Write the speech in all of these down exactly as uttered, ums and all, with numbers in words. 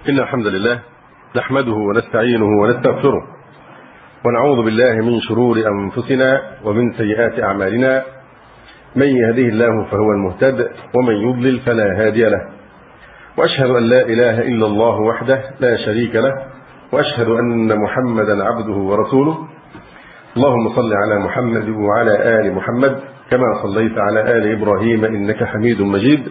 إن الحمد لله نحمده ونستعينه ونستغفره ونعوذ بالله من شرور أنفسنا ومن سيئات أعمالنا. من يهده الله فهو المهتد ومن يضلل فلا هادي له، وأشهد أن لا إله إلا الله وحده لا شريك له، وأشهد أن محمدا عبده ورسوله. اللهم صل على محمد وعلى آل محمد كما صليت على آل إبراهيم إنك حميد مجيد.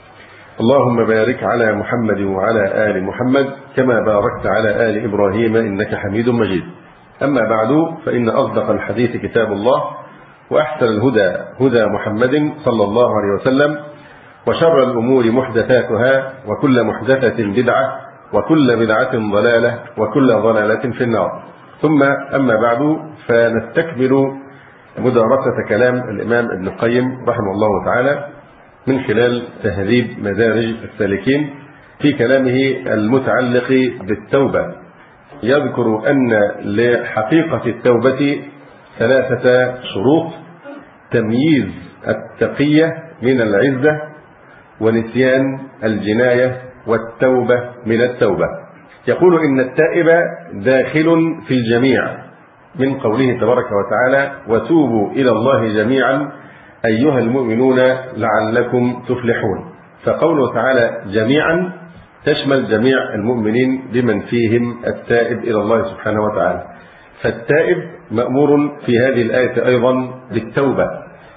اللهم بارك على محمد وعلى آل محمد كما باركت على آل إبراهيم إنك حميد مجيد. أما بعد، فإن أصدق الحديث كتاب الله، وأحسن الهدى هدى محمد صلى الله عليه وسلم، وشر الأمور محدثاتها، وكل محدثة بدعة، وكل بدعة ضلالة، وكل ضلالة في النار. ثم أما بعد، فنستكمل مدارسة كلام الإمام ابن القيم رحمه الله تعالى من خلال تهذيب مدارج السالكين في كلامه المتعلق بالتوبة. يذكر أن لحقيقة التوبة ثلاثة شروط: تمييز التقية من العزة، ونسيان الجناية، والتوبة من التوبة. يقول إن التائب داخل في الجميع، من قوله تبارك وتعالى: وتوبوا إلى الله جميعا أيها المؤمنون لعلكم تفلحون. فقوله تعالى جميعا تشمل جميع المؤمنين بمن فيهم التائب إلى الله سبحانه وتعالى. فالتائب مأمور في هذه الآية أيضا بالتوبة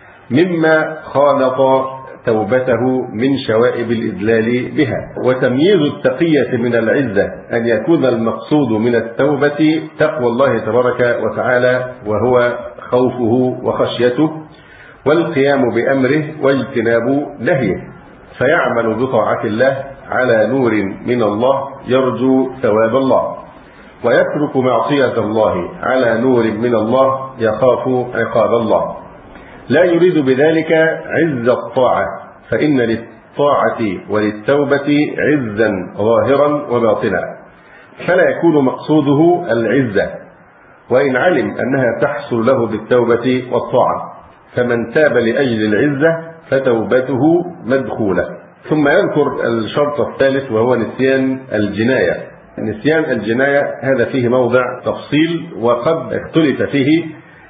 مما خالط توبته من شوائب الإدلال بها. وتمييز التقية من العزة أن يكون المقصود من التوبة تقوى الله تبارك وتعالى، وهو خوفه وخشيته، والقيام بأمره واجتناب نهيه، فيعمل بطاعة الله على نور من الله يرجو ثواب الله، ويترك معصية الله على نور من الله يخاف عقاب الله. لا يريد بذلك عز الطاعة، فإن للطاعة وللتوبة عزا ظاهرا وباطنا، فلا يكون مقصوده العزة، وإن علم أنها تحصل له بالتوبة والطاعة. فمن تاب لأجل العزة فتوبته مدخولة. ثم يذكر الشرط الثالث وهو نسيان الجناية. نسيان الجناية هذا فيه موضع تفصيل وقد اختلف فيه،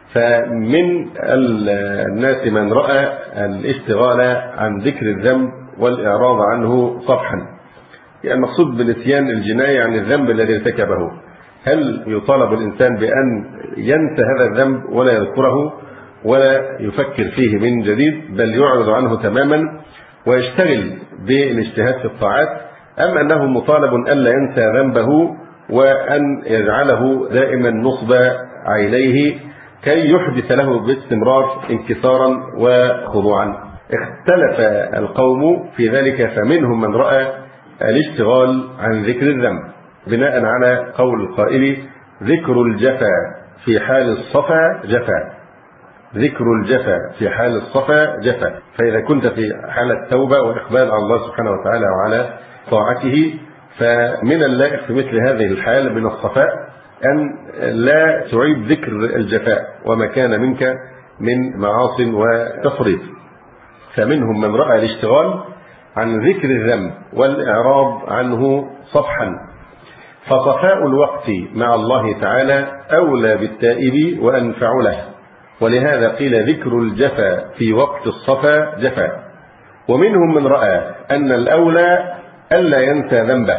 فمن الناس من رأى الاشتغال عن ذكر الذنب والإعراض عنه صفحا. يعني المقصود بنسيان الجناية عن الذنب الذي ارتكبه. هل يطالب الإنسان بأن ينسى هذا الذنب ولا يذكره ولا يفكر فيه من جديد، بل يعرض عنه تماما ويشتغل بالاجتهاد في الطاعات، أم أنه مطالب ألا ينسى ذنبه وأن يجعله دائما نصب عينيه كي يحدث له باستمرار انكسارا وخضوعا؟ اختلف القوم في ذلك، فمنهم من رأى الاشتغال عن ذكر الذنب بناء على قول القائل: ذكر الجفا في حال الصفا جفا. ذكر الجفا في حال الصفا جفا. فإذا كنت في حالة توبة وإقبال على الله سبحانه وتعالى وعلى طاعته، فمن اللائق في مثل هذه الحال من الصفاء أن لا تعيد ذكر الجفاء وما كان منك من معاص وتفريط. فمنهم من رأى الاشتغال عن ذكر الذنب والإعراض عنه صفحا. فصفاء الوقت مع الله تعالى أولى بالتائب وأنفع له، ولهذا قيل ذكر الجفا في وقت الصفا جفا. ومنهم من رأى أن الأولى ألا ينسى ذنبه،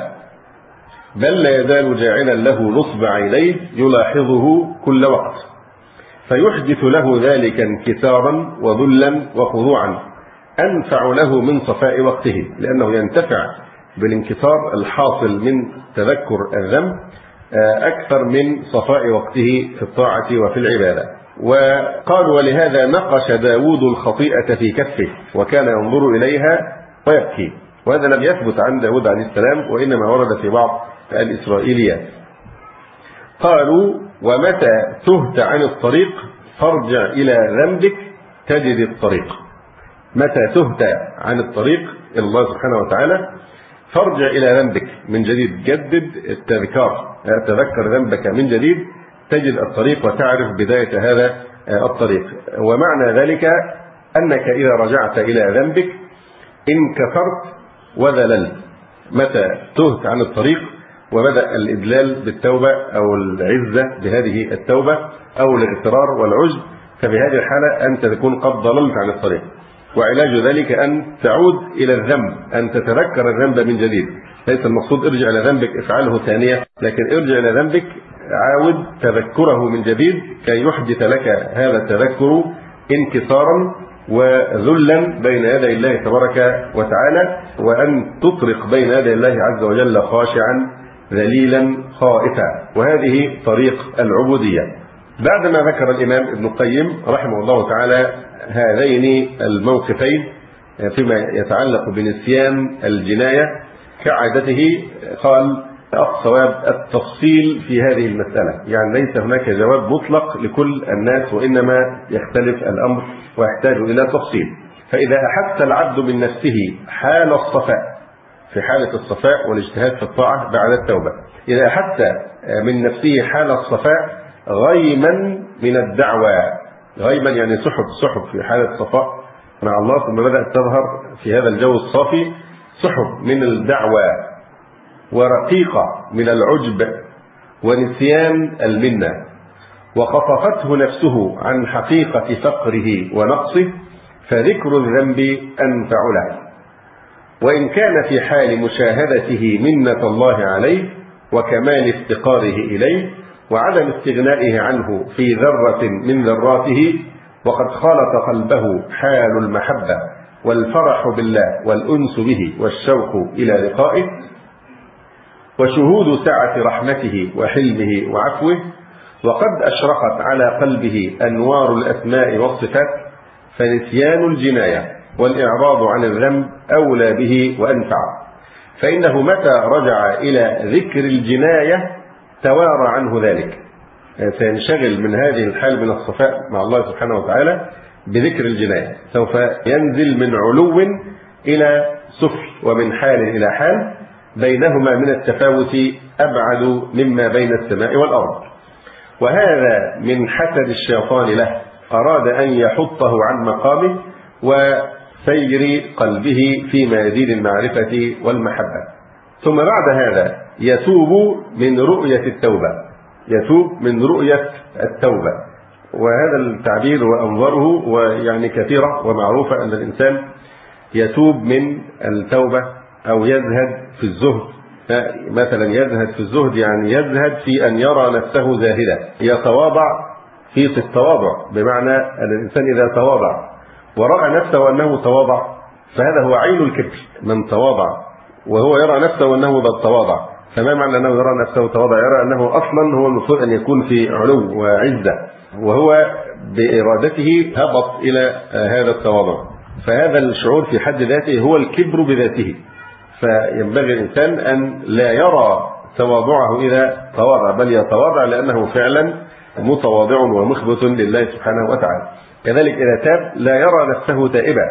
بل لا يزال جاعلا له نصب عينيه يلاحظه كل وقت، فيحدث له ذلك انكسارا وذلا وخضوعا أنفع له من صفاء وقته، لأنه ينتفع بالانكسار الحاصل من تذكر الذنب أكثر من صفاء وقته في الطاعة وفي العبادة. وقالوا: ولهذا نقش داود الخطيئة في كفه وكان ينظر إليها ويبكي. وهذا لم يثبت عن داود عليه السلام، وإنما ورد في بعض الإسرائيليات. قالوا: ومتى تهت عن الطريق فارجع إلى ذنبك تجد الطريق. متى تهت عن الطريق إلى الله سبحانه وتعالى فارجع إلى ذنبك من جديد، جدد التذكار، تذكر ذنبك من جديد تجد الطريق وتعرف بداية هذا الطريق. ومعنى ذلك أنك إذا رجعت إلى ذنبك انكسرت وذللت. متى تهت عن الطريق وبدأ الإدلال بالتوبة أو العزة بهذه التوبة أو الاغترار والعجب، ففي هذه الحالة أنت تكون قد ضللت عن الطريق. وعلاج ذلك أن تعود إلى الذنب، أن تتذكر الذنب من جديد. ليس المقصود ارجع إلى ذنبك افعله ثانية، لكن ارجع إلى ذنبك عاود تذكره من جديد كي يحدث لك هذا التذكر انكسارا وذلا بين يدي الله تبارك وتعالى، وأن تطرق بين يدي الله عز وجل خاشعا ذليلا خائفا. وهذه طريق العبودية. بعدما ذكر الإمام ابن القيم رحمه الله تعالى هذين الموقفين فيما يتعلق بنسيان الجناية كعادته، قال الصواب التفصيل في هذه المسألة، يعني ليس هناك جواب مطلق لكل الناس، وإنما يختلف الأمر ويحتاج إلى تفصيل. فإذا أحس العبد من نفسه حال الصفاء، في حالة الصفاء والاجتهاد في الطاعة بعد التوبة، إذا أحس من نفسه حال الصفاء غيما من الدعوى، غيما يعني سحب سحب في حالة صفاء مع الله، ثم بدأت تظهر في هذا الجو الصافي سحب من الدعوى ورقيقة من العجب ونسيان المنة، وخطفته نفسه عن حقيقة فقره ونقصه، فذكر الذنب أنفع له. وإن كان في حال مشاهدته منة الله عليه وكمال افتقاره إليه وعدم استغنائه عنه في ذرة من ذراته، وقد خالط قلبه حال المحبة والفرح بالله والأنس به والشوق إلى لقائه وشهود سعة رحمته وحلمه وعفوه، وقد أشرقت على قلبه أنوار الأسماء والصفات، فنسيان الجناية والإعراض عن الذنب أولى به وأنفع. فإنه متى رجع إلى ذكر الجناية توارى عنه ذلك، سينشغل من هذه الحال من الصفاء مع الله سبحانه وتعالى بذكر الجناية، سوف ينزل من علو إلى سفل ومن حال إلى حال، بينهما من التفاوت أبعد مما بين السماء والأرض. وهذا من حسد الشيطان له، أراد أن يحطه عن مقامه وسير قلبه في ميادين المعرفة والمحبة. ثم بعد هذا يتوب من رؤية التوبة، يتوب من رؤية التوبة. وهذا التعبير وأنظره ويعني كثيرة ومعروفة أن الإنسان يتوب من التوبة أو يزهد في الزهد. مثلا يزهد في الزهد يعني يزهد في أن يرى نفسه زاهدا، يتواضع في التواضع، بمعنى أن الإنسان إذا تواضع ورأى نفسه أنه تواضع فهذا هو عين الكبر. من تواضع وهو يرى نفسه أنه ذا التواضع، فما معنى أنه يرى نفسه تواضع؟ يرى أنه أصلا هو المفروض أن يكون في علو وعزة، وهو بإرادته هبط إلى هذا التواضع. فهذا الشعور في حد ذاته هو الكبر بذاته. فينبغي الإنسان أن لا يرى تواضعه إذا تواضع، بل يتواضع لأنه فعلا متواضع ومخبت لله سبحانه وتعالى. كذلك إذا تاب لا يرى نفسه تائبا،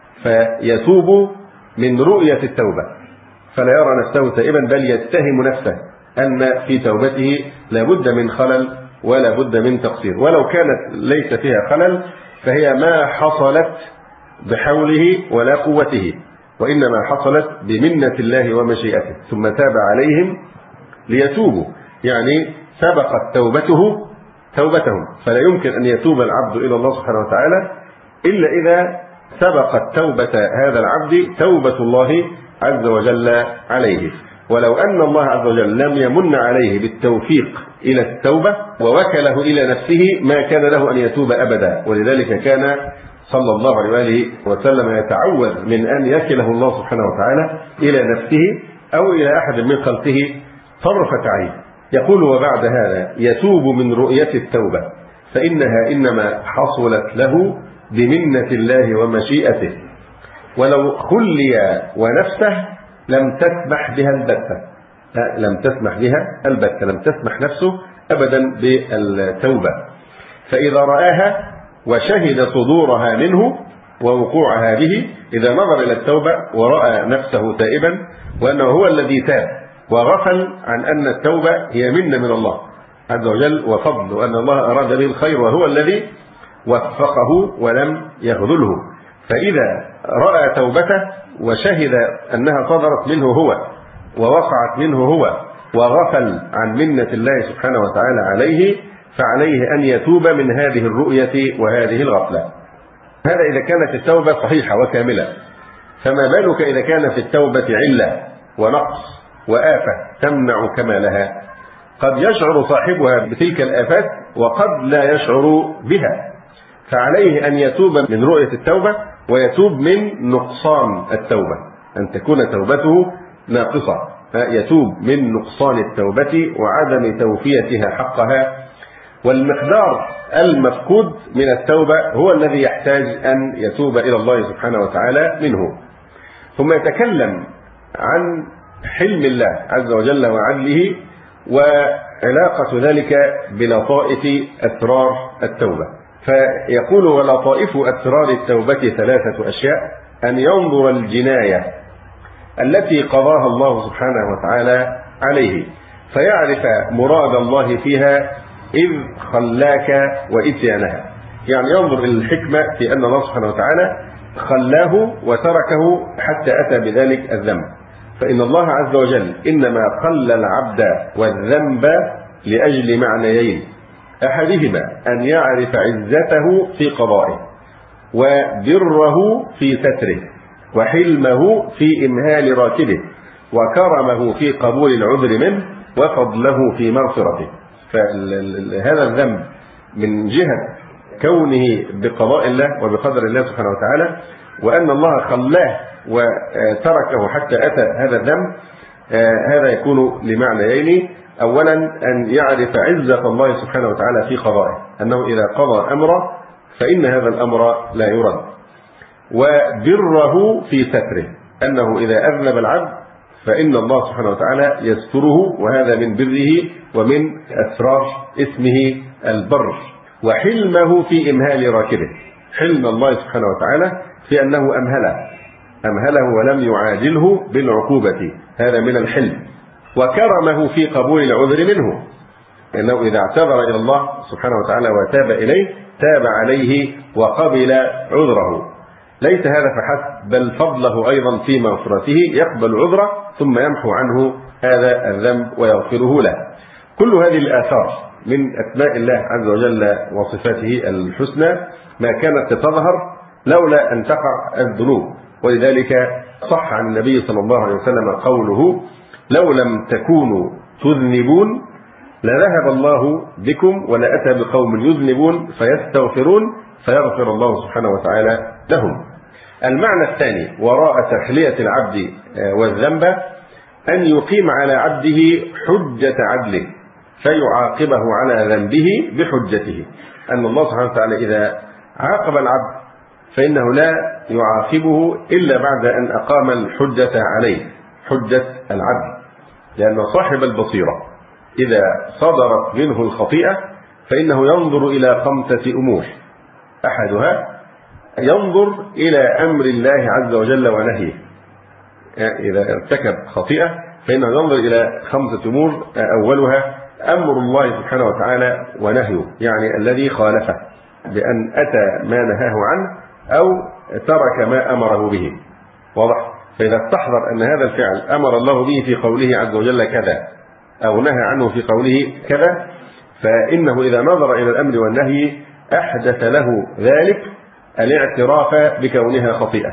فيتوب من رؤية التوبة، فلا يرى نفسه تائبا بل يتهم نفسه أن في توبته لا بد من خلل ولا بد من تقصير، ولو كانت ليس فيها خلل فهي ما حصلت بحوله ولا قوته، وإنما حصلت بمنة الله ومشيئته. ثم تاب عليهم ليتوبوا، يعني سبقت توبته توبتهم، فلا يمكن أن يتوب العبد إلى الله سبحانه وتعالى إلا إذا سبقت توبة هذا العبد توبة الله عز وجل عليه. ولو أن الله عز وجل لم يمن عليه بالتوفيق إلى التوبة ووكله إلى نفسه ما كان له أن يتوب أبدا. ولذلك كان صلى الله عليه وآله وسلم يتعوذ من أن يكله الله سبحانه وتعالى إلى نفسه أو إلى أحد من خلقه طرفة عين. يقول وبعد هذا يتوب من رؤية التوبة، فإنها إنما حصلت له بمنة الله ومشيئته، ولو خلي ونفسه لم تسمح بها البتة، لم تسمح بها البتة، لم تسمح نفسه أبدا بالتوبة. فإذا رآها وشهد صدورها منه ووقوعها به، إذا نظر إلى التوبة ورأى نفسه تائبا وأنه هو الذي تاب وغفل عن أن التوبة هي منة من الله عز وجل وفضل، وأن الله أراد به الخير وهو الذي وفقه ولم يخذله، فإذا رأى توبته وشهد أنها صدرت منه هو ووقعت منه هو وغفل عن منة الله سبحانه وتعالى عليه، فعليه أن يتوب من هذه الرؤية وهذه الغفلة. هذا إذا كانت التوبة صحيحة وكاملة، فما بالك إذا كان في التوبة علة ونقص وآفة تمنع كمالها؟ قد يشعر صاحبها بتلك الآفات وقد لا يشعر بها، فعليه أن يتوب من رؤية التوبة ويتوب من نقصان التوبة، أن تكون توبته ناقصة، يتوب من نقصان التوبة وعدم توفيتها حقها. والمقدار المفقود من التوبة هو الذي يحتاج أن يتوب إلى الله سبحانه وتعالى منه. ثم يتكلم عن حلم الله عز وجل وعدله وعلاقة ذلك بلطائف أسرار التوبة، فيقول: ولطائف أسرار التوبة ثلاثة أشياء: أن ينظر الجناية التي قضاها الله سبحانه وتعالى عليه فيعرف مراد الله فيها إذ خلاك وإتيانها، يعني ينظر إلى الحكمة في أن الله سبحانه وتعالى خلاه وتركه حتى أتى بذلك الذنب. فإن الله عز وجل إنما خلى العبد والذنب لأجل معنيين: أحدهما أن يعرف عزته في قضائه، وبره في ستره، وحلمه في إمهال راكبه، وكرمه في قبول العذر منه، وفضله في مغفرته. فهذا الذنب من جهة كونه بقضاء الله وبقدر الله سبحانه وتعالى، وأن الله خلاه وتركه حتى أتى هذا الذنب، هذا يكون لمعنيين: أولا أن يعرف عزة الله سبحانه وتعالى في قضائه، أنه إذا قضى أمرا فإن هذا الأمر لا يرد، وبره في ستره، أنه إذا أذنب العبد فإن الله سبحانه وتعالى يستره، وهذا من بره ومن أسرار اسمه البر. وحلمه في إمهال راكبه، حلم الله سبحانه وتعالى في أنه أمهله أمهله ولم يعاجله بالعقوبة، هذا من الحلم. وكرمه في قبول العذر منه، أنه إذا اعتذر إلى الله سبحانه وتعالى وتاب إليه تاب عليه وقبل عذره. ليس هذا فحسب، بل فضله أيضا في مغفرته، يقبل عذره ثم يمحو عنه هذا الذنب ويغفره له. كل هذه الآثار من أسماء الله عز وجل وصفاته الحسنى ما كانت تظهر لولا أن تقع الذنوب، ولذلك صح عن النبي صلى الله عليه وسلم قوله: لو لم تكونوا تذنبون لذهب الله بكم ولأتى بقوم يذنبون فيستغفرون فيغفر الله سبحانه وتعالى لهم. المعنى الثاني وراء تحلية العبد والذنب أن يقيم على عبده حجة عدله فيعاقبه على ذنبه بحجته، أن الله سبحانه وتعالى إذا عاقب العبد فإنه لا يعاقبه إلا بعد أن أقام الحجة عليه، حجة العدل، لأن صاحب البصيرة إذا صدرت منه الخطيئة فإنه ينظر إلى خمسة أمور: أحدها ينظر إلى أمر الله عز وجل ونهيه، إذا ارتكب خطيئة فإنه ينظر إلى خمسة أمور: أولها أمر الله سبحانه وتعالى ونهيه، يعني الذي خالفه بأن أتى ما نهاه عنه أو ترك ما أمره به، واضح؟ فإذا استحضر أن هذا الفعل أمر الله به في قوله عز وجل كذا أو نهى عنه في قوله كذا، فإنه إذا نظر إلى الأمر والنهي أحدث له ذلك الاعتراف بكونها خطيئة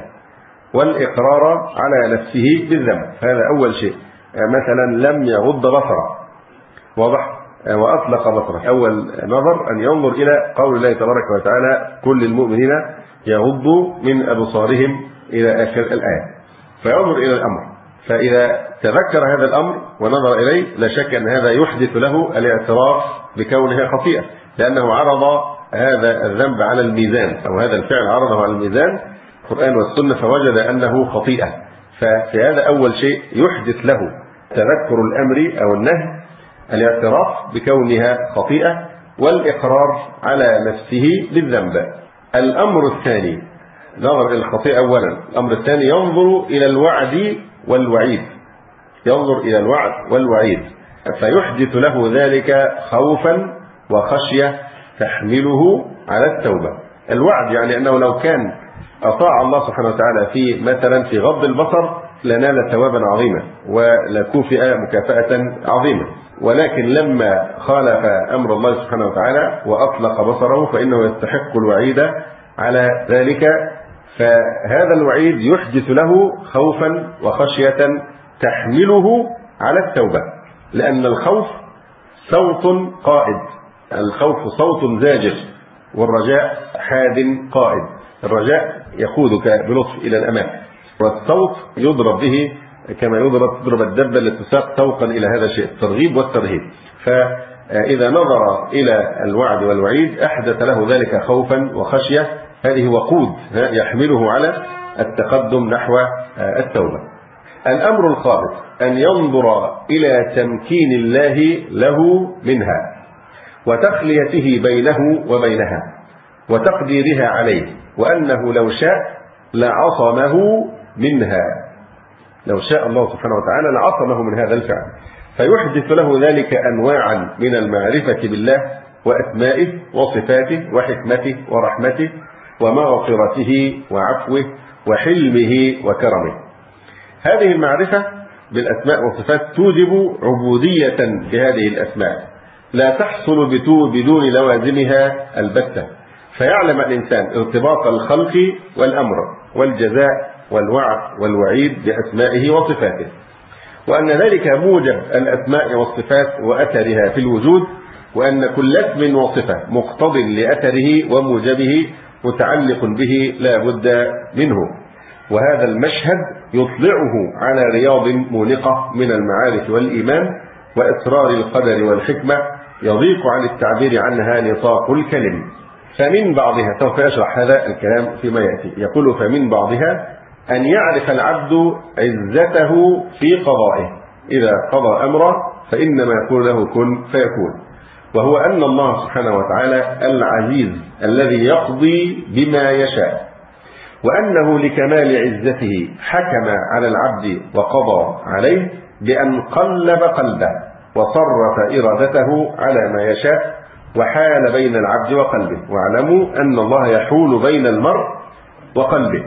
والإقرار على نفسه بالذنب. هذا أول شيء. مثلا لم يغض بصره، واضح، وأطلق بصره، أول نظر أن ينظر إلى قول الله تبارك وتعالى: كل المؤمنين يغضوا من أبصارهم إلى آخر الآية، فينظر إلى الأمر. فإذا تذكر هذا الأمر ونظر إليه لا شك أن هذا يحدث له الاعتراف بكونها خطيئة، لأنه عرض هذا الذنب على الميزان، أو هذا الفعل عرضه على الميزان القرآن والسنة فوجد أنه خطيئة. ففي هذا أول شيء يحدث له تذكر الأمر أو النهي، الاعتراف بكونها خطيئة والإقرار على نفسه بالذنب. الأمر الثاني نظر إلى الخطيئة أولا. الأمر الثاني ينظر إلى الوعد والوعيد، ينظر إلى الوعد والوعيد فيحدث له ذلك خوفا وخشية تحمله على التوبة. الوعد يعني أنه لو كان أطاع الله سبحانه وتعالى في مثلا في غض البصر لنال ثوابا عظيما ولكوفئ مكافأة عظيمة، ولكن لما خالف أمر الله سبحانه وتعالى وأطلق بصره فإنه يستحق الوعيد على ذلك. فهذا الوعيد يحدث له خوفا وخشية تحمله على التوبة، لأن الخوف صوت قائد، الخوف صوت زاجر، والرجاء حاد قائد. الرجاء يقودك بلطف إلى الأمام، والصوت يضرب به كما يضرب تضرب الدبة التي تساق سوقا إلى هذا الشيء، الترغيب والترهيب. فإذا نظر إلى الوعد والوعيد أحدث له ذلك خوفا وخشية، هذه وقود يحمله على التقدم نحو التوبة. الأمر الخامس أن ينظر إلى تمكين الله له منها وتخليته بينه وبينها وتقديرها عليه، وأنه لو شاء لعصمه منها، لو شاء الله سبحانه وتعالى لعصمه من هذا الفعل، فيحدث له ذلك أنواعا من المعرفة بالله وأسمائه وصفاته وحكمته ورحمته ومغفرته وعفوه وحلمه وكرمه. هذه المعرفة بالأسماء والصفات توجب عبودية بهذه الأسماء لا تحصل بدون لوازمها البتة، فيعلم الإنسان ارتباط الخلق والأمر والجزاء والوعد والوعيد بأسمائه وصفاته، وأن ذلك موجب الأسماء والصفات وأثرها في الوجود، وأن كل اسم وصفة مقتض لأثره وموجبه متعلق به لا بد منه. وهذا المشهد يطلعه على رياض مونقة من المعارف والإيمان وإسرار القدر والحكمة يضيق عن التعبير عنها نطاق الكلم. فمن بعضها، سوف يشرح هذا الكلام فيما يأتي، يقول فمن بعضها أن يعرف العبد عزته في قضائه، إذا قضى أمره فإنما يقول له كن فيكون، وهو أن الله سبحانه وتعالى العزيز الذي يقضي بما يشاء، وأنه لكمال عزته حكم على العبد وقضى عليه بأن قلب قلبه وصرف إرادته على ما يشاء وحال بين العبد وقلبه. واعلموا أن الله يحول بين المرء وقلبه،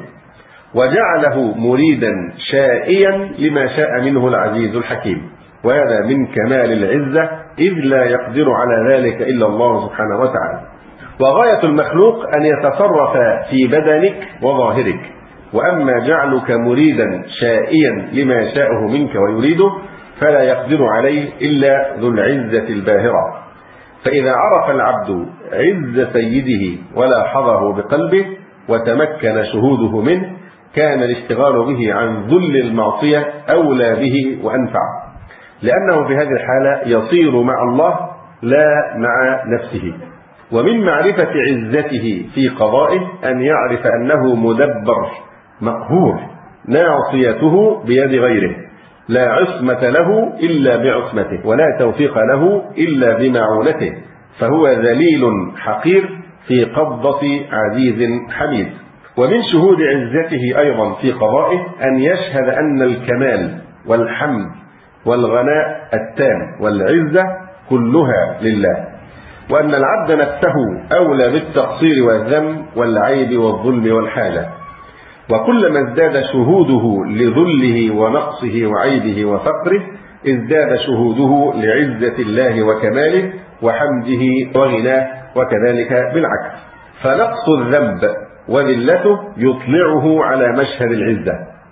وجعله مريدا شائيا لما شاء منه العزيز الحكيم، وهذا من كمال العزة إذ لا يقدر على ذلك إلا الله سبحانه وتعالى. وغاية المخلوق أن يتصرف في بدنك وظاهرك، وأما جعلك مريدا شائيا لما يشاءه منك ويريده فلا يقدر عليه إلا ذو العزة الباهرة. فإذا عرف العبد عز سيده ولاحظه بقلبه وتمكن شهوده منه كان الاشتغال به عن ذل المعصية أولى به وأنفع، لأنه في هذه الحالة يصير مع الله لا مع نفسه. ومن معرفة عزته في قضائه أن يعرف أنه مدبر مقهور ناصيته بيد غيره، لا عصمة له إلا بعصمته ولا توفيق له إلا بمعونته، فهو ذليل حقير في قبضة عزيز حميد. ومن شهود عزته أيضا في قضائه أن يشهد أن الكمال والحمد والغناء التام والعزة كلها لله، وأن العبد نفسه أولى بالتقصير والذنب والعيب والظلم والحاجة، وكلما ازداد شهوده لذله ونقصه وعيبه وفقره ازداد شهوده لعزة الله وكماله وحمده وغناه، وكذلك بالعكس. فنقص الذنب وذلته يطلعه على مشهد العزة.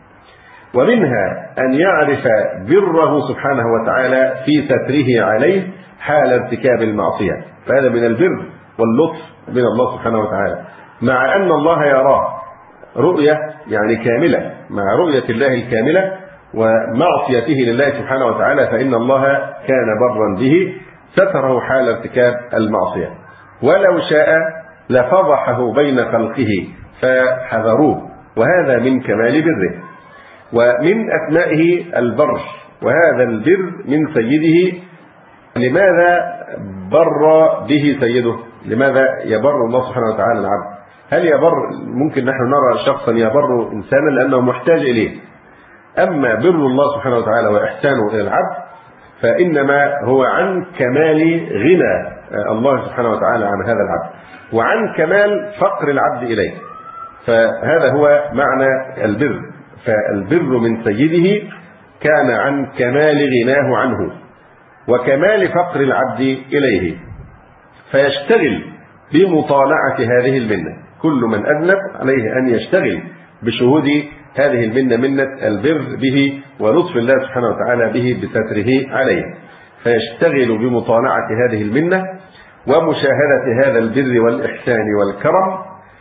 ومنها أن يعرف بره سبحانه وتعالى في ستره عليه حال ارتكاب المعصية، فهذا من البر واللطف من الله سبحانه وتعالى، مع أن الله يراه رؤية يعني كاملة، مع رؤية الله الكاملة ومعصيته لله سبحانه وتعالى، فإن الله كان برا به ستره حال ارتكاب المعصية، ولو شاء لفضحه بين خلقه فحذروه، وهذا من كمال بره. ومن أسمائه البر، وهذا البر من سيده. لماذا بر به سيده؟ لماذا يبر الله سبحانه وتعالى العبد؟ هل يبر؟ ممكن نحن نرى شخصا يبر إنسانا لأنه محتاج إليه، أما بر الله سبحانه وتعالى وإحسانه إلى العبد فإنما هو عن كمال غنى الله سبحانه وتعالى عن هذا العبد، وعن كمال فقر العبد إليه، فهذا هو معنى البر. فالبر من سيده كان عن كمال غناه عنه وكمال فقر العبد إليه، فيشتغل بمطالعة هذه المنة. كل من أذنب عليه أن يشتغل بشهود هذه المنة، منة البر به ولطف الله سبحانه وتعالى به بستره عليه، فيشتغل بمطالعة هذه المنة ومشاهدة هذا البر والإحسان والكرم،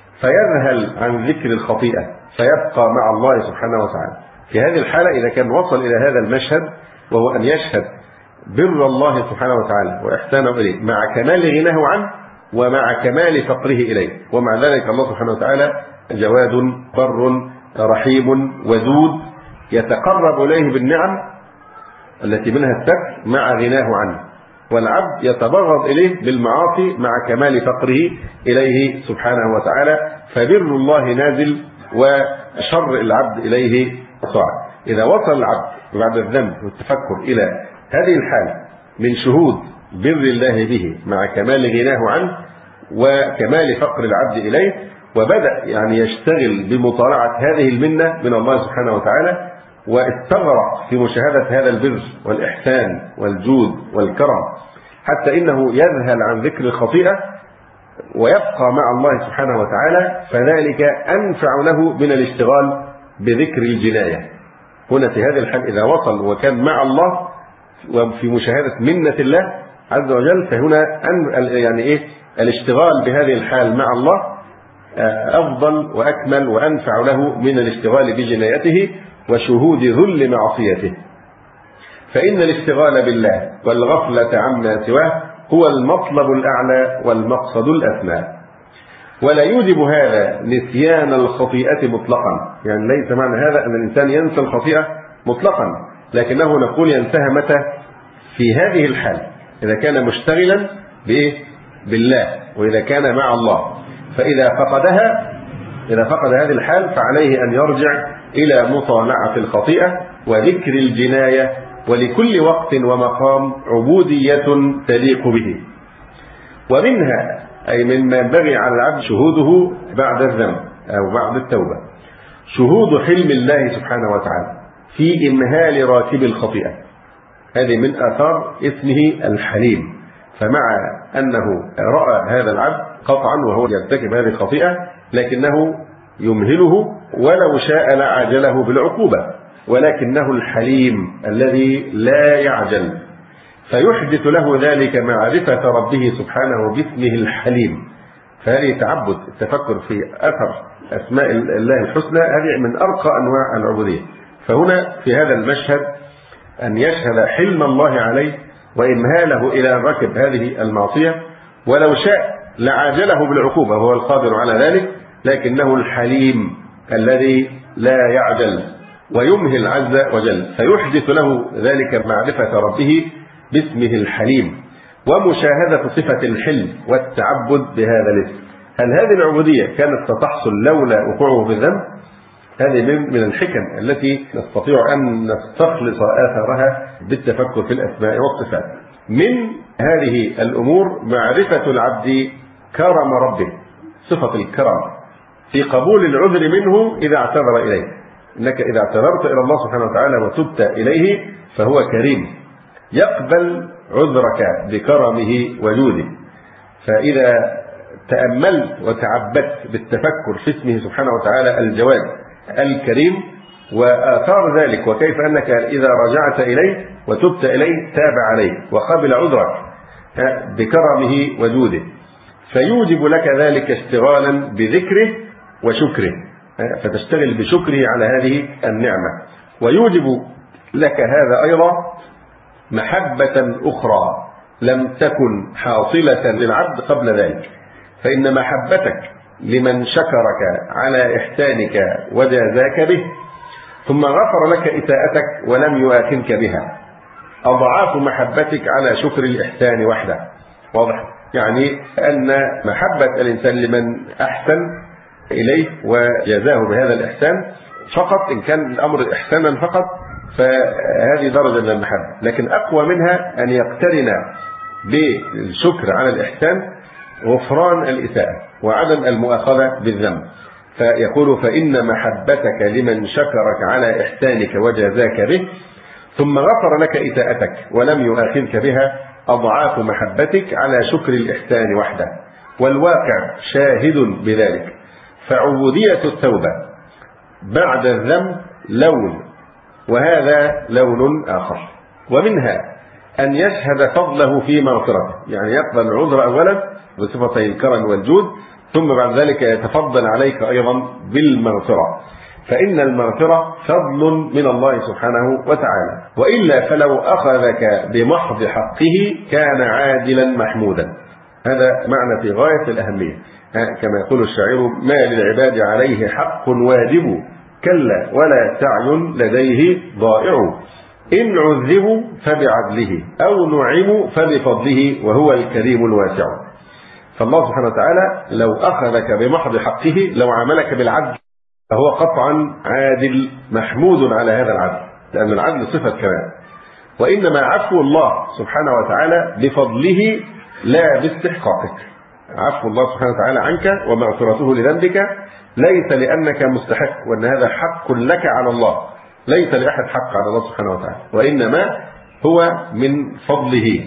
فيذهل عن ذكر الخطيئة فيبقى مع الله سبحانه وتعالى. في هذه الحالة إذا كان وصل إلى هذا المشهد، وهو أن يشهد بر الله سبحانه وتعالى وإحسانه إليه مع كمال غناه عنه ومع كمال فقره إليه، ومع ذلك الله سبحانه وتعالى جواد بر رحيم ودود يتقرب إليه بالنعم التي منها التكر مع غناه عنه، والعبد يتبغض إليه بالمعاصي مع كمال فقره إليه سبحانه وتعالى، فبر الله نازل وشر العبد إليه صاعد. إذا وصل العبد بعد الذنب والتفكر إلى هذه الحالة من شهود بر الله به مع كمال غناه عنه وكمال فقر العبد إليه، وبدأ يعني يشتغل بمطالعة هذه المنة من الله سبحانه وتعالى، واستغرق في مشاهدة هذا البر والإحسان والجود والكرم حتى إنه يذهل عن ذكر الخطيئة ويبقى مع الله سبحانه وتعالى، فذلك أنفع له من الاشتغال بذكر الجناية. هنا في هذه الحال إذا وصل وكان مع الله وفي مشاهدة منة الله عز وجل، فهنا يعني إيه الاشتغال بهذه الحال مع الله أفضل وأكمل وأنفع له من الاشتغال بجنايته وشهود ذل معصيته. فإن الاشتغال بالله والغفلة عما سواه هو المطلب الأعلى والمقصد الأسمى، ولا يوجب هذا نسيان الخطيئة مطلقا. يعني ليس معنى هذا أن الإنسان ينسى الخطيئة مطلقا، لكنه نقول ينساها متى؟ في هذه الحال، إذا كان مشتغلا بإيه؟ بالله، وإذا كان مع الله. فإذا فقدها إذا فقد هذه الحال فعليه أن يرجع إلى مطالعة الخطيئة وذكر الجناية، ولكل وقت ومقام عبودية تليق به. ومنها أي مما ينبغي على العبد شهوده بعد الذنب أو بعد التوبة شهود حلم الله سبحانه وتعالى في إمهال راكب الخطيئة. هذه من آثار اسمه الحليم. فمع أنه رأى هذا العبد قطعا وهو يرتكب هذه الخطيئة، لكنه يمهله ولو شاء لعاجله بالعقوبة، ولكنه الحليم الذي لا يعجل، فيحدث له ذلك معرفة ربه سبحانه باسمه الحليم. فهذه تعبد التفكر في أثر أسماء الله الحسنى، هذه من أرقى أنواع العبودية. فهنا في هذا المشهد أن يشهد حلم الله عليه وإمهاله إلى ركب هذه المعصية، ولو شاء لعاجله بالعقوبة وهو القادر على ذلك، لكنه الحليم الذي لا يعجل ويمهل عز وجل، فيحدث له ذلك معرفة ربه باسمه الحليم ومشاهدة صفة الحلم والتعبد بهذا الاسم. هل هذه العبودية كانت ستحصل لولا وقوعه في الذنب؟ هذه من الحكم التي نستطيع أن نستخلص آثارها بالتفكر في الأسماء والصفات. من هذه الأمور معرفة العبد كرم ربه، صفة الكرم في قبول العذر منه إذا اعتذر إليه. إنك إذا اعتذرت إلى الله سبحانه وتعالى وتبت إليه فهو كريم، يقبل عذرك بكرمه وجوده. فإذا تأملت وتعبدت بالتفكر في اسمه سبحانه وتعالى الجواد الكريم وآثار ذلك، وكيف أنك إذا رجعت إليه وتبت إليه تاب عليه وقبل عذرك بكرمه وجوده، فيوجب لك ذلك اشتغالا بذكره وشكره، فتشتغل بشكره على هذه النعمة. ويوجب لك هذا أيضا محبة أخرى لم تكن حاصلة للعبد قبل ذلك، فإن محبتك لمن شكرك على إحسانك وجازاك به ثم غفر لك إساءتك ولم يؤاخذك بها أضعاف محبتك على شكر الإحسان وحده. واضح؟ يعني أن محبة الإنسان لمن أحسن إليه وجازاه بهذا الإحسان فقط، إن كان الأمر إحسانا فقط فهذه درجة من المحبة، لكن أقوى منها أن يقترن بالشكر على الإحسان غفران الإساءة وعدم المؤاخذة بالذنب. فيقول فإن محبتك لمن شكرك على إحسانك وجازاك به ثم غفر لك إساءتك ولم يؤاخذك بها أضعاف محبتك على شكر الإحسان وحده، والواقع شاهد بذلك. فعبودية التوبة بعد الذنب لون، وهذا لون آخر، ومنها أن يشهد فضله في مغفرته، يعني يقبل العذر أولا بصفتي الكرم والجود، ثم بعد ذلك يتفضل عليك أيضا بالمغفرة، فإن المغفرة فضل من الله سبحانه وتعالى، وإلا فلو أخذك بمحض حقه كان عادلا محمودا. هذا معنى في غاية الأهمية، كما يقول الشاعر ما للعباد عليه حق واجب كلا ولا سعي لديه ضائع، إن عذبوا فبعدله أو نعموا فبفضله وهو الكريم الواسع. فالله سبحانه وتعالى لو أخذك بمحض حقه، لو عاملك بالعدل، فهو قطعا عادل محمود على هذا العدل، لأن العدل صفة كمال. وإنما عفو الله سبحانه وتعالى بفضله لا باستحقاقك. عفو الله سبحانه وتعالى عنك ومغفرته لذنبك ليس لأنك مستحق، وأن هذا حق لك على الله، ليس لأحد حق على الله سبحانه وتعالى، وإنما هو من فضله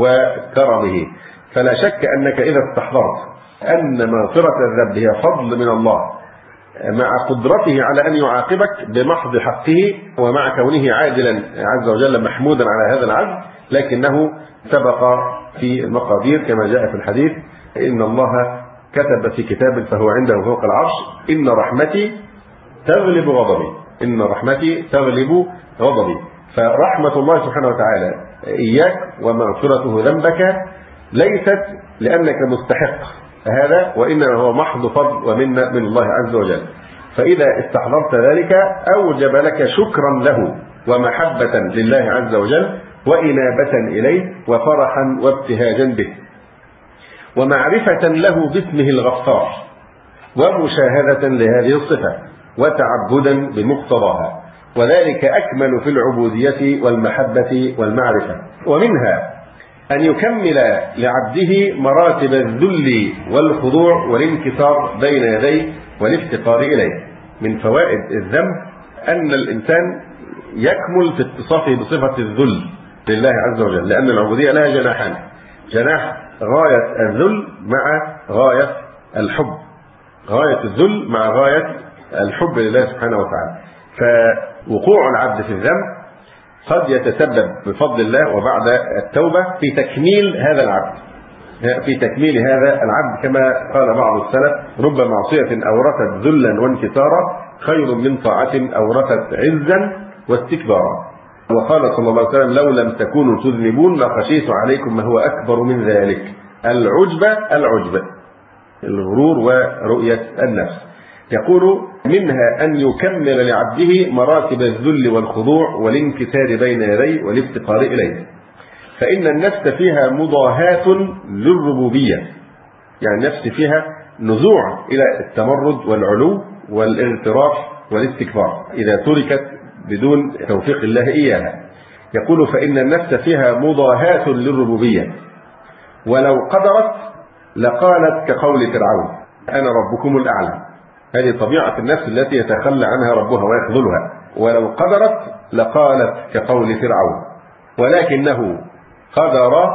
وكرمه. فلا شك أنك إذا استحضرت أن مغفرة الذنب هي فضل من الله مع قدرته على أن يعاقبك بمحض حقه، ومع كونه عادلا عز وجل محمودا على هذا العدل، لكنه سبق في المقادير كما جاء في الحديث إن الله كتب في كتاب فهو عنده فوق العرش إن رحمتي تغلب غضبي، إن رحمتي تغلب غضبي. فرحمة الله سبحانه وتعالى إياك ومغفرته ذنبك ليست لأنك مستحق هذا، وإنما هو محض فضل ومنة من الله عز وجل. فإذا استحضرت ذلك أوجب لك شكرا له ومحبة لله عز وجل وإنابة إليه وفرحا وابتهاجا به ومعرفة له باسمه الغفار ومشاهدة لهذه الصفة وتعبدا بمقتضاها، وذلك أكمل في العبودية والمحبة والمعرفة. ومنها أن يكمل لعبده مراتب الذل والخضوع والانكسار بين يديه والافتقار إليه. من فوائد الذنب أن الإنسان يكمل في اتصافه بصفة الذل لله عز وجل، لأن العبودية لها جناحان، جناح غاية الذل مع غاية الحب، غاية الذل مع غاية الحب لله سبحانه وتعالى. فوقوع العبد في الذنب قد يتسبب بفضل الله وبعد التوبة في تكميل هذا العبد، في تكميل هذا العبد، كما قال بعض السلف رب معصية أورثت ذلا وانكسارا خير من طاعة أورثت عزا واستكبارا. وقال صلى الله عليه وسلم لو لم تكونوا تذنبون لخشيت عليكم ما هو أكبر من ذلك، العجب العجب الغرور ورؤية النفس. يقول منها أن يكمل لعبده مراتب الذل والخضوع والانكسار بين يديه والافتقار إليه، فإن النفس فيها مضاهاة للربوبية، يعني النفس فيها نزوع إلى التمرد والعلو والاغترار والاستكبار إذا تركت بدون توفيق الله إياها. يقول فإن النفس فيها مضاهاة للربوبية، ولو قدرت لقالت كقول فرعون أنا ربكم الأعلى. هذه طبيعة النفس التي يتخلى عنها ربها ويخذلها، ولو قدرت لقالت كقول فرعون، ولكنه قدر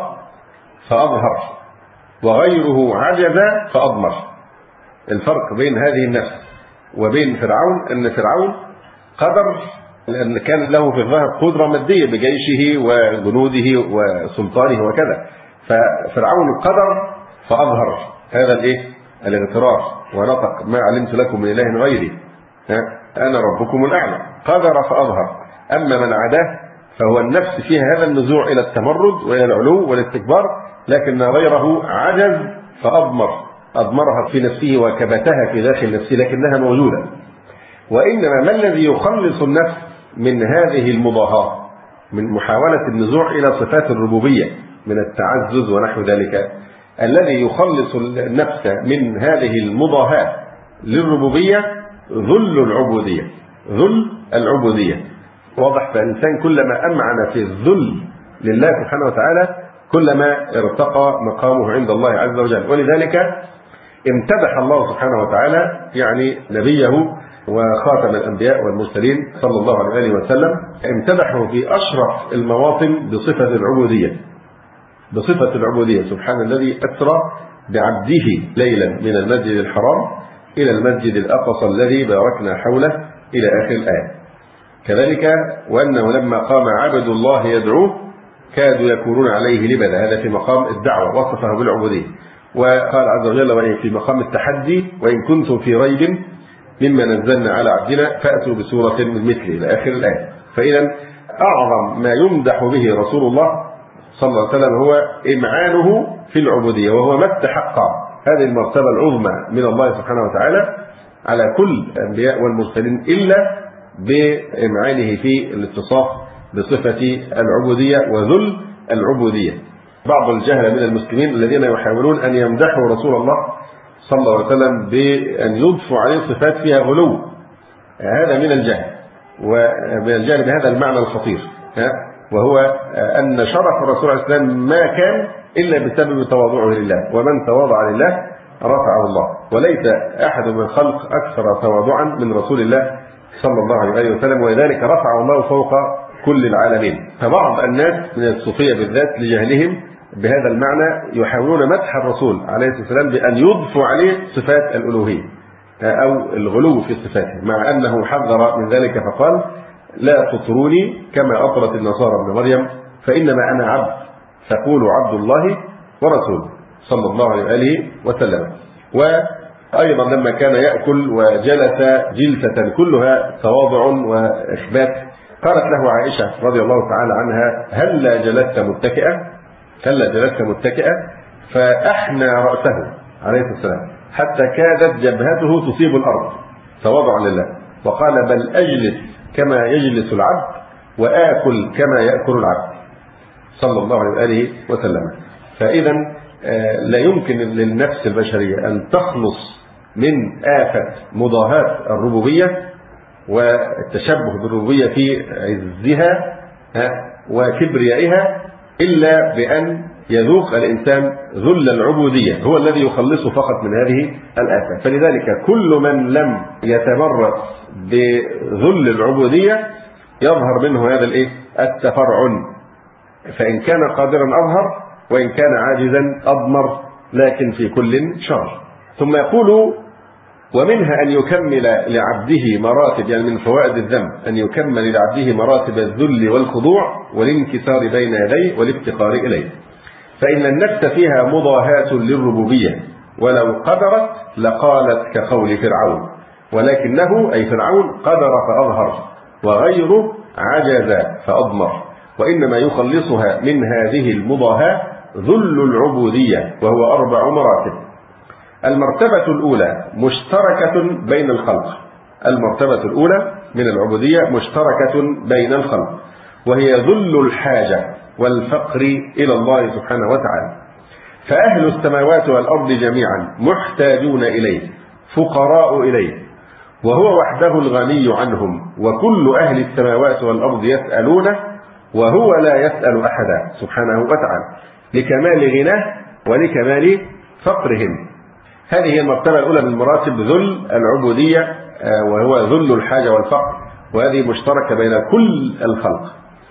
فأظهر وغيره عجز فأضمر. الفرق بين هذه النفس وبين فرعون أن فرعون قدر لأن كان له في الظاهر قدرة مادية بجيشه وجنوده وسلطانه وكذا، ففرعون قدر فأظهر هذا الايه الاغترار ونطق ما علمت لكم من إله غيري أنا ربكم الأعلى، قدر فأظهر. أما من عداه فهو النفس فيها هذا النزوع إلى التمرد وإلى العلو والاستكبار، لكن غيره عجز فأضمر، أضمرها في نفسه وكبتها في داخل نفسه لكنها موجودة. وإنما ما الذي يخلص النفس من هذه المضاهاة، من محاولة النزوع إلى صفات الربوبية من التعزز ونحو ذلك، الذي يخلص النفس من هذه المضاهاة للربوبية ذل العبودية، ذل العبودية. واضح؟ فالإنسان كلما أمعن في الذل لله سبحانه وتعالى كلما ارتقى مقامه عند الله عز وجل. ولذلك امتدح الله سبحانه وتعالى يعني نبيه وخاتم الأنبياء والمرسلين صلى الله عليه وسلم، امتدحه في أشرف المواطن بصفة العبودية، بصفة العبودية. سبحان الذي أسرى بعبده ليلا من المسجد الحرام إلى المسجد الأقصى الذي باركنا حوله إلى آخر الآية. كذلك وأنه لما قام عبد الله يدعوه كادوا يكونون عليه لبدا، هذا في مقام الدعوة وصفه بالعبودية. وقال عز وجل في مقام التحدي: وإن كنتم في ريب مما نزلنا على عبدنا فأتوا بسورة من مثله إلى آخر الآية. فإذا أعظم ما يمدح به رسول الله صلى الله عليه وسلم هو إمعانه في العبودية، وهو ما استحق هذه المرتبة العظمى من الله سبحانه وتعالى على كل الأنبياء والمرسلين إلا بإمعانه في الاتصاف بصفة العبودية وذل العبودية. بعض الجهلة من المسلمين الذين يحاولون أن يمدحوا رسول الله صلى الله عليه وسلم بأن يضفوا عليه صفات فيها غلو، هذا من الجهل، ومن الجهل بهذا المعنى الخطير، وهو أن شرف الرسول عليه السلام ما كان إلا بسبب تواضعه لله، ومن تواضع لله رفعه الله، وليس أحد من الخلق أكثر تواضعا من رسول الله صلى الله عليه وسلم، ولذلك رفعه الله فوق كل العالمين. فبعض الناس من الصوفية بالذات لجهلهم بهذا المعنى يحاولون مدح الرسول عليه الصلاة والسلام بأن يضفوا عليه صفات الألوهية أو الغلو في صفاته، مع أنه حذر من ذلك فقال: لا تطروني كما أطرت النصارى ابن مريم فإنما أنا عبد فقولوا عبد الله ورسوله صلى الله عليه وسلم. وأيضا لما كان يأكل وجلس جلسة كلها تواضع وإخبات قالت له عائشة رضي الله تعالى عنها: هلا جلست متكئا هلا جلست متكئا فأحنى رأسه عليه السلام حتى كادت جبهته تصيب الأرض تواضعا لله، وقال: بل أجلس كما يجلس العبد وآكل كما يأكل العبد صلى الله عليه وسلم. فإذا لا يمكن للنفس البشرية أن تخلص من آفة مضاهاة الربوبية والتشبه بالربوبية في عزها وكبريائها إلا بأن يذوق الإنسان ذل العبودية، هو الذي يخلصه فقط من هذه الآفة. فلذلك كل من لم يتمرس بذل العبودية يظهر منه هذا الإيه؟ التفرعن، فإن كان قادرا أظهر وإن كان عاجزا أضمر، لكن في كل شر. ثم يقول: ومنها أن يكمل لعبده مراتب، يعني من فوائد الذنب أن يكمل لعبده مراتب الذل والخضوع والانكسار بين يديه والافتقار إليه، فإن النفس فيها مضاهاة للربوبية، ولو قدرت لقالت كقول فرعون، ولكنه أي فرعون قدر فأظهر وغيره عجز فأضمر، وإنما يخلصها من هذه المضاهاة ذل العبودية، وهو أربع مراتب. المرتبة الأولى مشتركة بين الخلق، المرتبة الأولى من العبودية مشتركة بين الخلق، وهي ذل الحاجة والفقر إلى الله سبحانه وتعالى. فأهل السماوات والأرض جميعا محتاجون إليه فقراء إليه، وهو وحده الغني عنهم، وكل أهل السماوات والأرض يسألونه وهو لا يسأل أحدا سبحانه وتعالى، لكمال غناه ولكمال فقرهم. هذه هي المرتبة الأولى من مراتب ذل العبودية، وهو ذل الحاجة والفقر، وهذه مشتركة بين كل الخلق.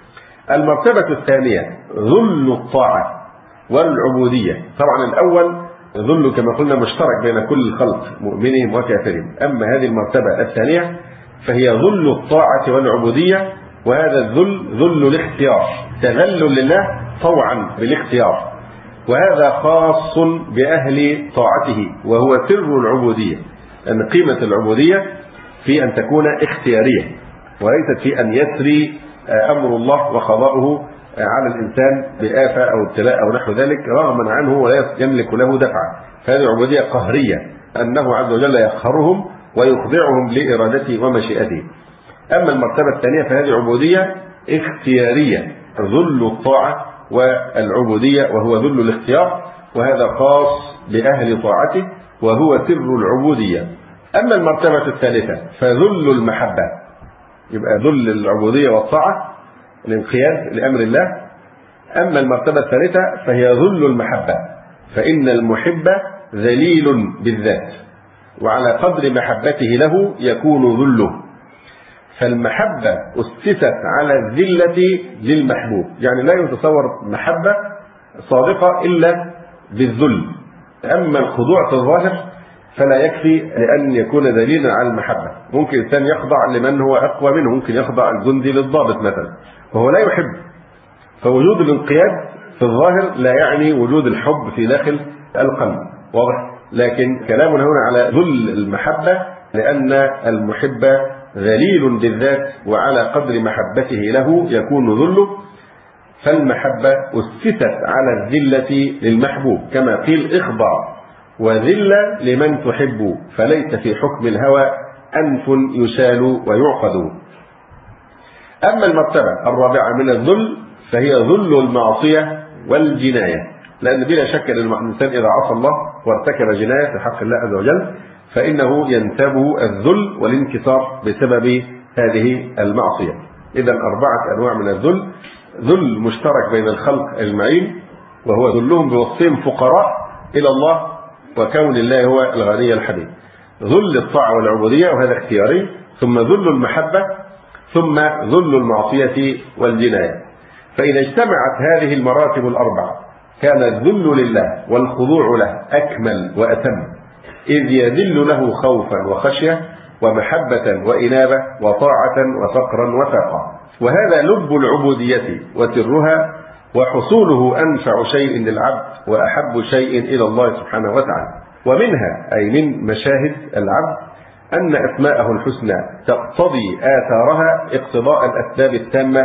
المرتبة الثانية ذل الطاعة والعبودية. طبعا الأول ذل كما قلنا مشترك بين كل الخلق مؤمنهم وكافرهم، أما هذه المرتبة الثانية فهي ذل الطاعة والعبودية، وهذا الذل ذل الاختيار، تذلل لله طوعا بالاختيار، وهذا خاص بأهل طاعته، وهو سر العبودية، أن قيمة العبودية في أن تكون اختيارية، وليست في أن يسري أمر الله وقضاؤه على الإنسان بآفة أو ابتلاء أو نحو ذلك رغما عنه ولا يملك له دفعا. فهذه عبودية قهرية، أنه عز وجل يقهرهم ويخضعهم لإرادته ومشيئته. أما المرتبة الثانية فهذه عبودية اختيارية، ذل الطاعة والعبودية، وهو ذل الاختيار، وهذا خاص بأهل طاعته وهو سر العبودية. أما المرتبة الثالثة فذل المحبة، يبقى ذل العبودية والطاعة الانقياد لأمر الله. أما المرتبة الثالثة فهي ذل المحبة، فإن المحب ذليل بالذات، وعلى قدر محبته له يكون ذله. فالمحبة أسست على الذلة للمحبوب، يعني لا يتصور محبة صادقة إلا بالذل. أما الخضوع في الظاهر فلا يكفي لأن يكون دليلا على المحبة. ممكن الإنسان يخضع لمن هو أقوى منه، ممكن يخضع الجندي للضابط مثلا وهو لا يحب، فوجود الانقياد في الظاهر لا يعني وجود الحب في داخل القلب، واضح؟ لكن كلامنا هنا على ذل المحبة، لأن المحب ذليل بالذات وعلى قدر محبته له يكون ذله. فالمحبة أسست على الذلة للمحبوب، كما قيل اخضع وذل لمن تحب، فليس في حكم الهوى أنف يشال ويعقد. أما المرتبة الرابعة من الذل فهي ذل المعصية والجناية، لأن بلا شك أن الإنسان إذا عصى الله وارتكب جناية في حق الله عز وجل فإنه ينتابه الذل والانكسار بسبب هذه المعصية. إذا أربعة أنواع من الذل: ذل مشترك بين الخلق أجمعين، وهو ذلهم بوصفهم فقراء إلى الله وكون الله هو الغني الحميد. ذل الطاعة والعبودية وهذا اختياري، ثم ذل المحبة، ثم ذل المعصية والجناية. فإذا اجتمعت هذه المراتب الأربعة كان الذل لله والخضوع له أكمل وأتم، إذ يذل له خوفا وخشية ومحبة وإنابة وطاعة وفقرا وفاقا. وهذا لب العبودية وسرها، وحصوله أنفع شيء للعبد وأحب شيء إلى الله سبحانه وتعالى. ومنها أي من مشاهد العبد أن أسماءه الحسنى تقتضي آثارها اقتضاء الأسباب التامة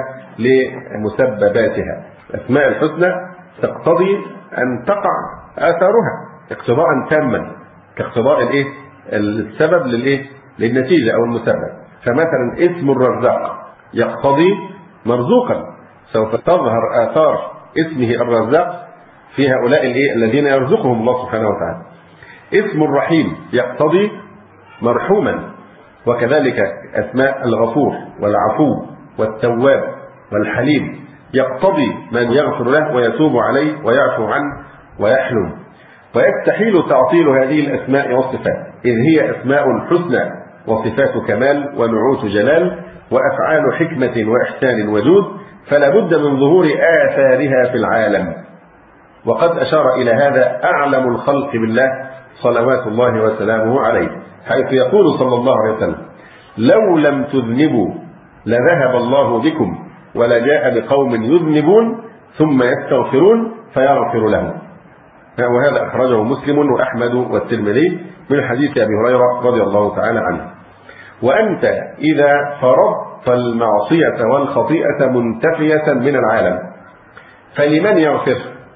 لمسبباتها. أسماء الحسنى تقتضي أن تقع آثارها اقتضاء تاما، كاقتضاء الإيه؟ السبب للإيه؟ للنتيجة أو المسبب. فمثلا اسم الرزاق يقتضي مرزوقا، سوف تظهر آثار اسمه الرزاق في هؤلاء الإيه؟ الذين يرزقهم الله سبحانه وتعالى. اسم الرحيم يقتضي مرحوما، وكذلك أسماء الغفور والعفو والتواب والحليم يقتضي من يغفر له ويتوب عليه ويعفو عنه ويحلم. ويستحيل تعطيل هذه الأسماء والصفات، إذ هي أسماء حسنى وصفات كمال ونعوت جلال وأفعال حكمة وإحسان وجود، فلا بد من ظهور آثارها في العالم. وقد أشار إلى هذا أعلم الخلق بالله صلوات الله وسلامه عليه، حيث يقول صلى الله عليه وسلم: لو لم تذنبوا لذهب الله بكم ولجاء بقوم يذنبون ثم يستغفرون فيغفر لهم. وهذا أخرجه مسلم وأحمد والترمذي من حديث أبي هريرة رضي الله تعالى عنه. وأنت إذا فرضت المعصية والخطيئة منتفية من العالم فلمن يغفر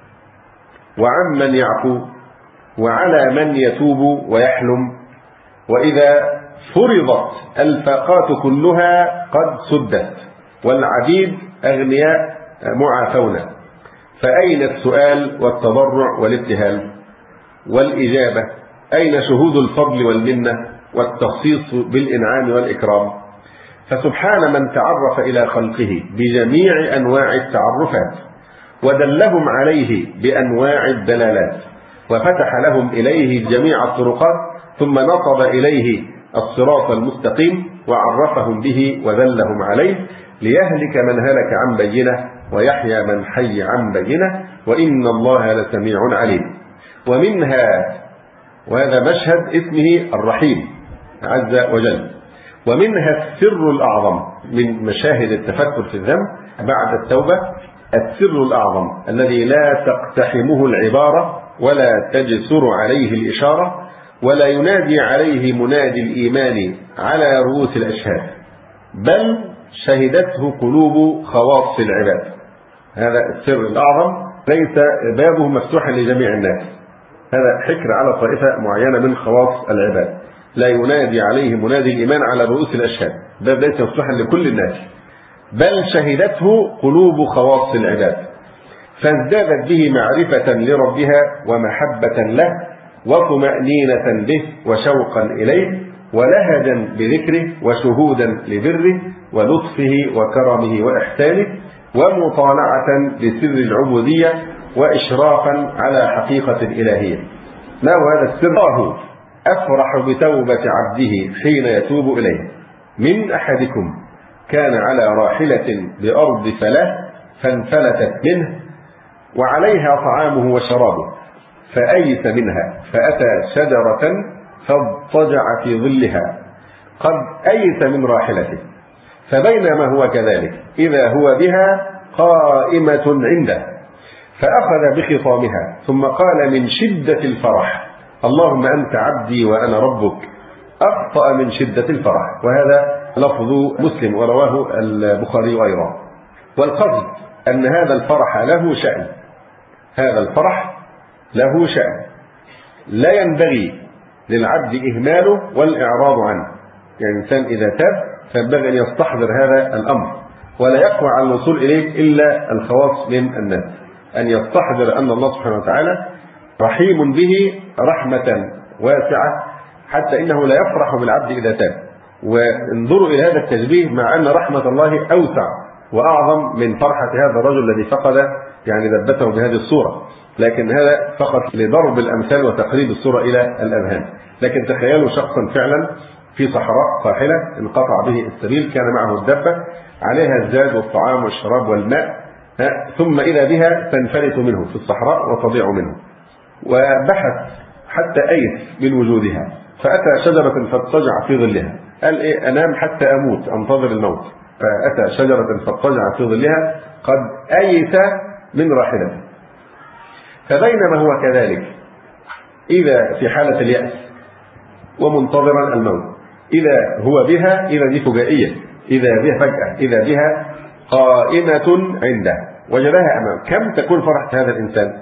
وعمن يعفو وعلى من يتوب ويحلم؟ وإذا فرضت الفاقات كلها قد سدت والعبيد أغنياء معافون، فأين السؤال والتضرع والابتهال والإجابة؟ أين شهود الفضل والمنة والتخصيص بالإنعام والإكرام؟ فسبحان من تعرف إلى خلقه بجميع أنواع التعرفات ودلهم عليه بأنواع الدلالات وفتح لهم إليه جميع الطرقات، ثم نصب إليه الصراط المستقيم وعرفهم به وذلهم عليه، ليهلك من هلك عن بينه ويحيى من حي عن بينه، وإن الله لسميع عليم. ومنها، وهذا مشهد اسمه الرحيم عز وجل، ومنها السر الأعظم من مشاهد التفكر في الذنب بعد التوبة، السر الأعظم الذي لا تقتحمه العبارة ولا تجسر عليه الإشارة ولا ينادي عليه منادي الإيمان على رؤوس الأشهاد، بل شهدته قلوب خواص العباد. هذا السر الأعظم ليس بابه مفتوحا لجميع الناس، هذا حكر على طائفة معينة من خواص العباد. لا ينادي عليه منادي الإيمان على رؤوس الأشهاد، باب ليس مفتوحا لكل الناس، بل شهدته قلوب خواص العباد، فازدادت به معرفة لربها ومحبة له وطمأنينة به وشوقا إليه ولهجا بذكره وشهودا لبره ولطفه وكرمه وإحسانه ومطالعة لسر العبودية وإشرافا على حقيقة الإلهية. ما هو هذا السر؟ الله أفرح بتوبة عبده حين يتوب إليه من أحدكم كان على راحلة بأرض فلاة فانفلتت منه وعليها طعامه وشرابه فأيس منها فأتى شجرة فاضطجع في ظلها قد أيس من راحلته، فبينما هو كذلك إذا هو بها قائمة عنده فأخذ بخطامها ثم قال من شدة الفرح اللهم أنت عبدي وأنا ربك، أخطأ من شدة الفرح. وهذا لفظ مسلم ورواه البخاري أيضا. والقصد أن هذا الفرح له شأن، هذا الفرح له شأن لا ينبغي للعبد إهماله والإعراض عنه. يعني الإنسان إذا تاب فينبغي أن يستحضر هذا الأمر ولا يقوى على الوصول إليه إلا الخواص من الناس، أن يستحضر أن الله سبحانه وتعالى رحيم به رحمة واسعة حتى إنه لا يفرح بالعبد إذا تاب. وانظروا إلى هذا التشبيه مع أن رحمة الله أوسع وأعظم من فرحة هذا الرجل الذي فقد يعني دبته بهذه الصورة، لكن هذا فقط لضرب الأمثال وتقريب الصورة إلى الأذهان. لكن تخيلوا شخصا فعلا في صحراء قاحلة انقطع به السبيل، كان معه الدبة عليها الزاد والطعام والشراب والماء، ثم إذا بها تنفلت منه في الصحراء وتضيع منه، وبحث حتى أيس من وجودها فأتى شجرة فاضطجع في ظلها. قال إيه أنام حتى أموت أنتظر الموت، فأتى شجرة فاضطجع في ظلها قد أيس من راحلته. فبينما هو كذلك إذا في حالة اليأس ومنتظرا الموت إذا هو بها، إذا دي فجائية، إذا بها فجأة، إذا بها قائمة عنده وجدها أمام. كم تكون فرحة هذا الإنسان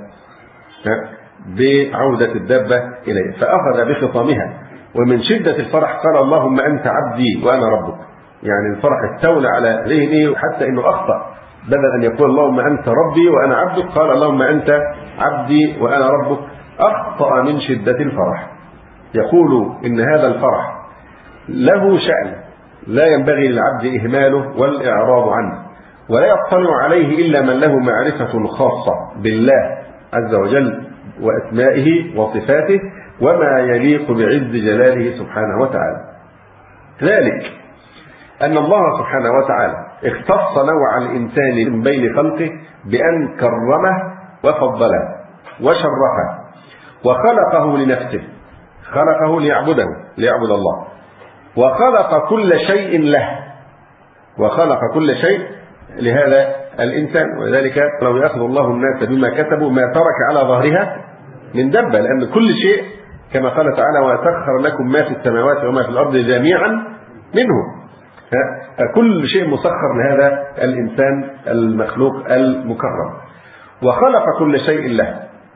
بعودة الدابة إليه؟ فأخذ بخطامها ومن شدة الفرح قال اللهم أنت عبدي وأنا ربك. يعني الفرح استولى على ذهنه حتى أنه أخطأ، بدل أن يقول اللهم أنت ربي وأنا عبدك قال اللهم أنت عبدي وأنا ربك، أخطأ من شدة الفرح. يقول إن هذا الفرح له شأن لا ينبغي للعبد إهماله والإعراض عنه، ولا يطلع عليه إلا من له معرفة خاصة بالله عز وجل وأسمائه وصفاته وما يليق بعز جلاله سبحانه وتعالى. ذلك أن الله سبحانه وتعالى اختص نوع الإنسان من بين خلقه بأن كرمه وفضله وشرفه وخلقه لنفسه، خلقه ليعبده ليعبد الله، وخلق كل شيء له، وخلق كل شيء لهذا الإنسان. ولذلك لو يأخذ الله الناس بما كتبوا ما ترك على ظهرها من دبة، لأن كل شيء كما قال تعالى وسخر لكم ما في السماوات وما في الأرض جميعا منه، كل شيء مسخر لهذا الإنسان المخلوق المكرم. وخلق كل شيء له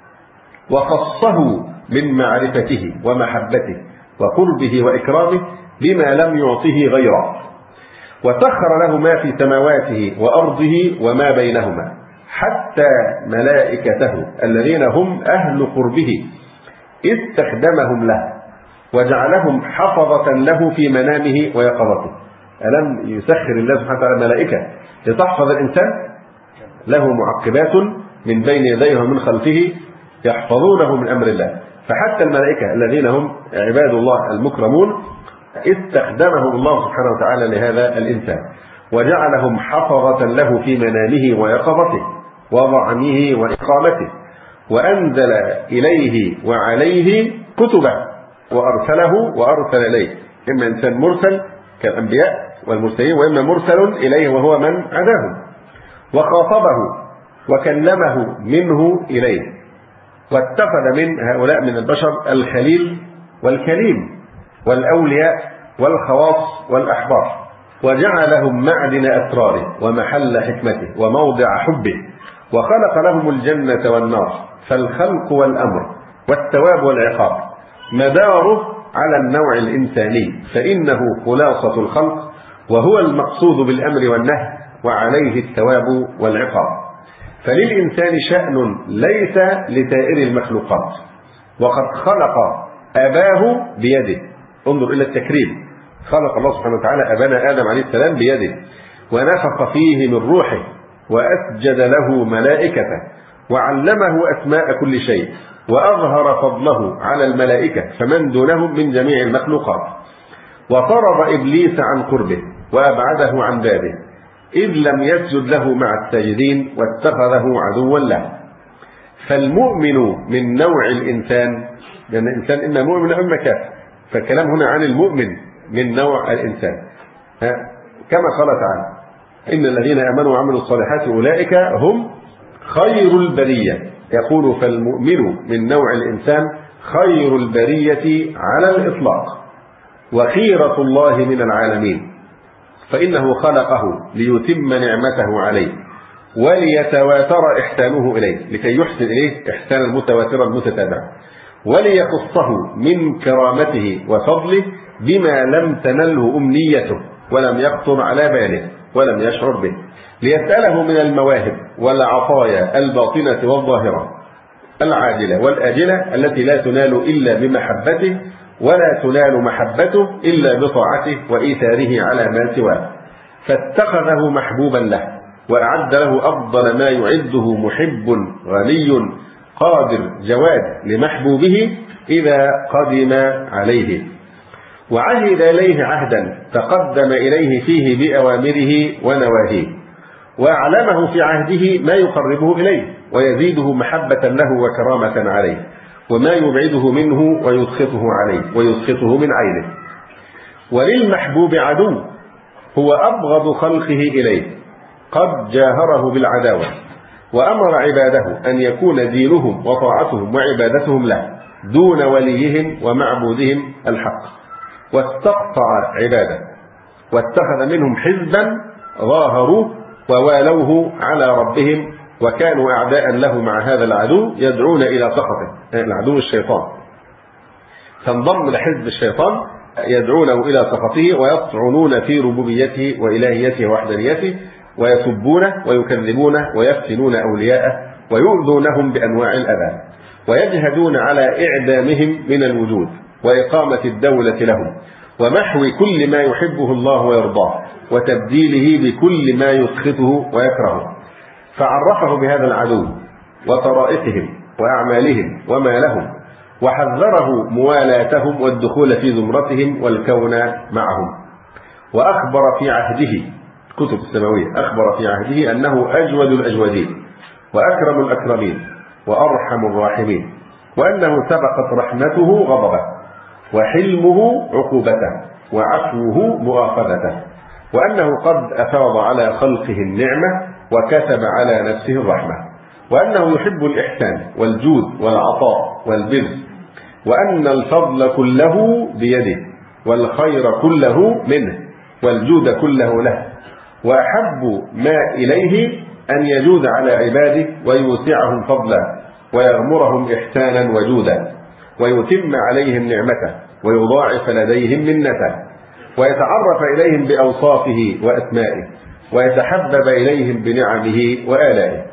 وخصه من معرفته ومحبته وقربه وإكرامه بما لم يعطه غيره، وسخر له ما في سماواته وأرضه وما بينهما حتى ملائكته الذين هم أهل قربه استخدمهم له وجعلهم حفظة له في منامه ويقظته. ألم يسخر الله سبحانه وتعالى ملائكة لتحفظ الإنسان؟ له معقبات من بين يديه ومن خلفه يحفظونه من أمر الله. فحتى الملائكة الذين هم عباد الله المكرمون استخدمهم الله سبحانه وتعالى لهذا الإنسان وجعلهم حفظة له في منامه ويقظته وظعنه وإقامته، وأنزل إليه وعليه كتبه وأرسله وأرسل إليه، إما إنسان مرسل كالأنبياء والمرسلين وإما مرسل إليه وهو من عداهم، وخاطبه وكلمه منه إليه، واتخذ من هؤلاء من البشر الخليل والكليم والأولياء والخواص والأحبار، وجعلهم معدن أسراره ومحل حكمته وموضع حبه، وخلق لهم الجنة والنار، فالخلق والأمر والثواب والعقاب مداره على النوع الإنساني، فإنه خلاصة الخلق وهو المقصود بالأمر والنهي وعليه الثواب والعقاب. فللإنسان شأن ليس لسائر المخلوقات، وقد خلق أباه بيده. انظر إلى التكريم، خلق الله سبحانه وتعالى أبانا آدم عليه السلام بيده ونفخ فيه من روحه وأسجد له ملائكته وعلمه أسماء كل شيء وأظهر فضله على الملائكة فمن دونهم من جميع المخلوقات، وطرد إبليس عن قربه وأبعده عن بابه، إذ لم يسجد له مع الساجدين واتخذه عدوا له. فالمؤمن من نوع الإنسان، لأن الإنسان إما مؤمن أما كافر، فالكلام هنا عن المؤمن من نوع الإنسان. كما قال تعالى: إن الذين آمنوا وعملوا الصالحات أولئك هم خير البرية. يقول: فالمؤمن من نوع الإنسان خير البرية على الإطلاق، وخيرة الله من العالمين، فإنه خلقه ليتم نعمته عليه وليتواتر إحسانه إليه، لكي يحسن إليه إحسانا متواترا متتابعا، وليخصه من كرامته وفضله بما لم تنله أمنيته ولم يخطر على باله ولم يشعر به، ليسأله من المواهب والعطايا الباطنة والظاهرة العاجلة والآجلة التي لا تنال إلا بمحبته، ولا تنال محبته إلا بطاعته وإيثاره على ما سواه، فاتخذه محبوبا له، وأعد له أفضل ما يعده محب غني قادر جواد لمحبوبه إذا قدم عليه، وعهد إليه عهدا تقدم إليه فيه بأوامره ونواهيه، وأعلمه في عهده ما يقربه إليه ويزيده محبة له وكرامة عليه، وما يبعده منه ويسخطه عليه ويسخطه من عينه. وللمحبوب عدو هو أبغض خلقه إليه قد جاهره بالعداوة، وأمر عباده أن يكون دينهم وطاعتهم وعبادتهم له دون وليهم ومعبودهم الحق، واستقطع عباده واتخذ منهم حزبا ظاهروا ووالوه على ربهم، وكانوا أعداء له مع هذا العدو يدعون إلى سخطه، العدو الشيطان، فانضم لحزب الشيطان يدعونه إلى سخطه ويطعنون في ربوبيته وإلهيته ووحدانيته، ويسبونه ويكذبونه ويفتنون أولياءه ويؤذونهم بأنواع الأذى، ويجهدون على إعدامهم من الوجود وإقامة الدولة لهم، ومحو كل ما يحبه الله ويرضاه، وتبديله بكل ما يسخطه ويكرهه. فعرفه بهذا العدو وطرائقهم وأعمالهم وما لهم، وحذره موالاتهم والدخول في زمرتهم والكون معهم. وأخبر في عهده، كتب السماوية أخبر في عهده أنه أجود الأجودين وأكرم الأكرمين وأرحم الراحمين، وأنه سبقت رحمته غضبه وحلمه عقوبته وعفوه مؤاخذته، وأنه قد أفاض على خلقه النعمة وكتب على نفسه الرحمة، وأنه يحب الإحسان والجود والعطاء والبر، وأن الفضل كله بيده والخير كله منه والجود كله له، وأحب ما إليه أن يجود على عباده ويوسعهم فضلا ويغمرهم إحسانا وجودا، ويتم عليهم نعمته ويضاعف لديهم منته، ويتعرف إليهم بأوصافه وأسمائه، ويتحبب إليهم بنعمه وآلائه.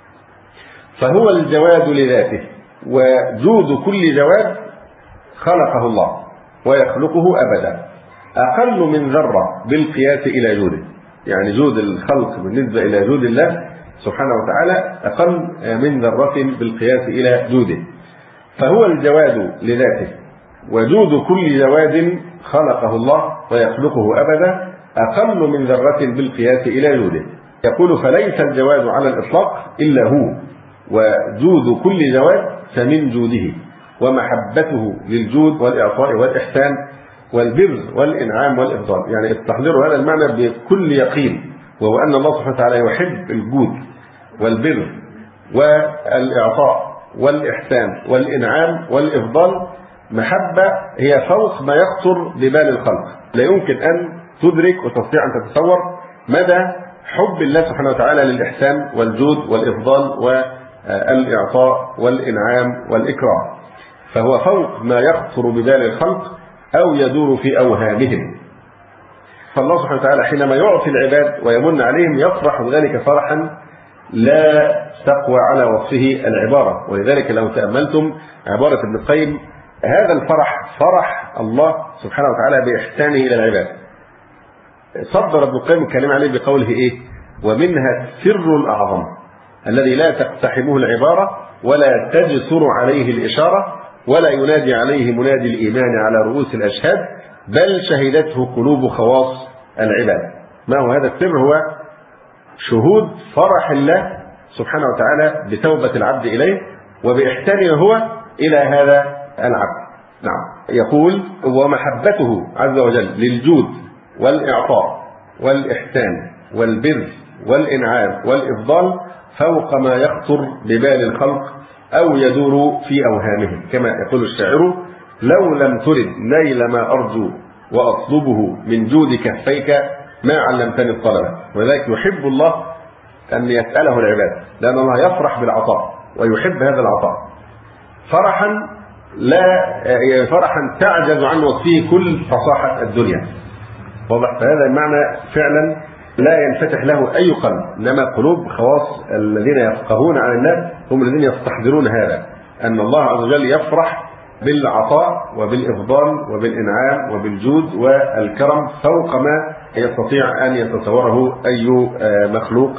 فهو الجواد لذاته، وجود كل جواد خلقه الله ويخلقه أبدا، أقل من ذرة بالقياس إلى جوده، يعني جود الخلق بالنسبة إلى جود الله سبحانه وتعالى أقل من ذرة بالقياس إلى جوده. فهو الجواد لذاته، وجود كل جواد خلقه الله ويخلقه أبدا أقل من ذرة بالقياس إلى جوده. يقول: فليس الجواد على الإطلاق إلا هو، وجود كل جواد فمن جوده، ومحبته للجود والإعطاء والإحسان والبر والإنعام والإفضال. يعني استحضروا هذا المعنى بكل يقين، وهو أن الله سبحانه وتعالى يحب الجود والبر والإعطاء والإحسان والإنعام والإفضال محبة هي فوق ما يخطر ببال الخلق. لا يمكن أن تدرك وتستطيع أن تتصور مدى حب الله سبحانه وتعالى للإحسان والجود والإفضال والإعطاء والإنعام والإكرام، فهو فوق ما يخطر ببال الخلق أو يدور في أوهامهم. فالله سبحانه وتعالى حينما يعطي العباد ويمن عليهم يفرح ذلك فرحا لا تقوى على وصفه العبارة. ولذلك لو تأملتم عبارة ابن القيم، هذا الفرح فرح الله سبحانه وتعالى بإحسانه إلى العباد. صدر ابن القيم الكلام عليه بقوله إيه؟ ومنها السر الأعظم الذي لا تقتحمه العبارة ولا تجسر عليه الإشارة، ولا ينادي عليه منادي الإيمان على رؤوس الأشهاد، بل شهدته قلوب خواص العباد. ما هو هذا السر؟ هو شهود فرح الله سبحانه وتعالى بتوبة العبد إليه وبإحسانه هو إلى هذا العبد. نعم. يقول: ومحبته عز وجل للجود والإعطاء والإحسان والبر والإنعام والإفضال فوق ما يخطر ببال الخلق أو يدور في أوهامهم، كما يقول الشاعر: لو لم ترد نيل ما أرجو وأطلبه من جود كفيك ما علمتني الطلبة. ولذلك يحب الله أن يسأله العباد، لأن الله يفرح بالعطاء ويحب هذا العطاء فرحا لا فرحا تعجز عن وصفه كل فصاحة الدنيا. واضح؟ فهذا المعنى فعلا لا ينفتح له أي قلب، إنما قلوب خواص الذين يفقهون عن الناس هم الذين يستحضرون هذا، أن الله عز وجل يفرح بالعطاء وبالإفضال وبالإنعام وبالجود والكرم فوق ما يستطيع أن يتصوره أي مخلوق.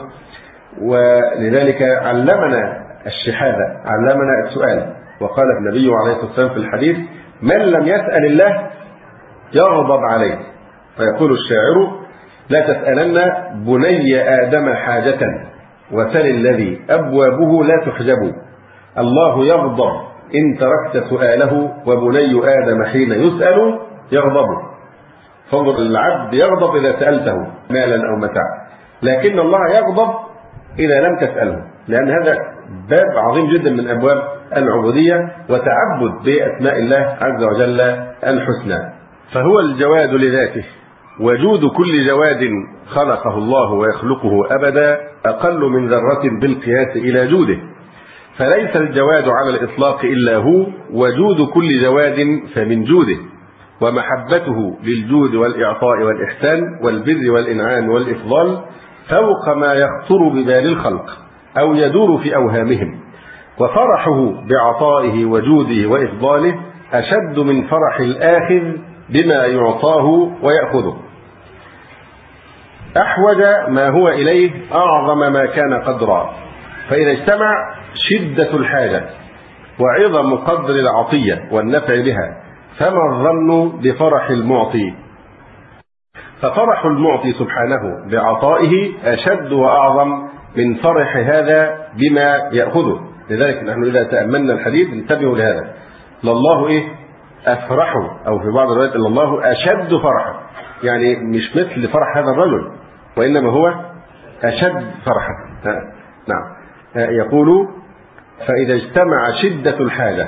ولذلك علمنا الشهادة، علمنا السؤال، وقال النبي عليه الصلاة والسلام في الحديث: من لم يسأل الله يغضب عليه. فيقول الشاعر: لا تسألن بني آدم حاجة وسل الذي أبوابه لا تحجب، الله يغضب إن تركت سؤاله وبني آدم حين يسأل يغضب. فانظر، العبد يغضب إذا سألته مالا أو متاعا، لكن الله يغضب إذا لم تسأله، لأن هذا باب عظيم جدا من أبواب العبودية وتعبد بأسماء الله عز وجل الحسنى. فهو الجواد لذاته، وجود كل جواد خلقه الله ويخلقه أبدا أقل من ذرة بالقياس إلى جوده، فليس الجواد على الإطلاق إلا هو، وجود كل جواد فمن جوده، ومحبته للجود والإعطاء والإحسان والبر والإنعام والإفضال فوق ما يخطر ببال الخلق أو يدور في أوهامهم، وفرحه بعطائه وجوده وإفضاله أشد من فرح الآخذ بما يعطاه ويأخذه. أحوج ما هو إليه أعظم ما كان قدرا، فإذا اجتمع شدة الحاجة وعظم قدر العطية والنفع بها فما الظن بفرح المعطي؟ ففرح المعطي سبحانه بعطائه أشد وأعظم من فرح هذا بما يأخذه. لذلك نحن إذا تأملنا الحديث انتبهوا لهذا: لله إيه؟ أفرح، أو في بعض الروايات لله أشد فرحا، يعني مش مثل فرح هذا الرجل، وإنما هو أشد فرحا. نعم. يقول: فإذا اجتمع شدة الحاجة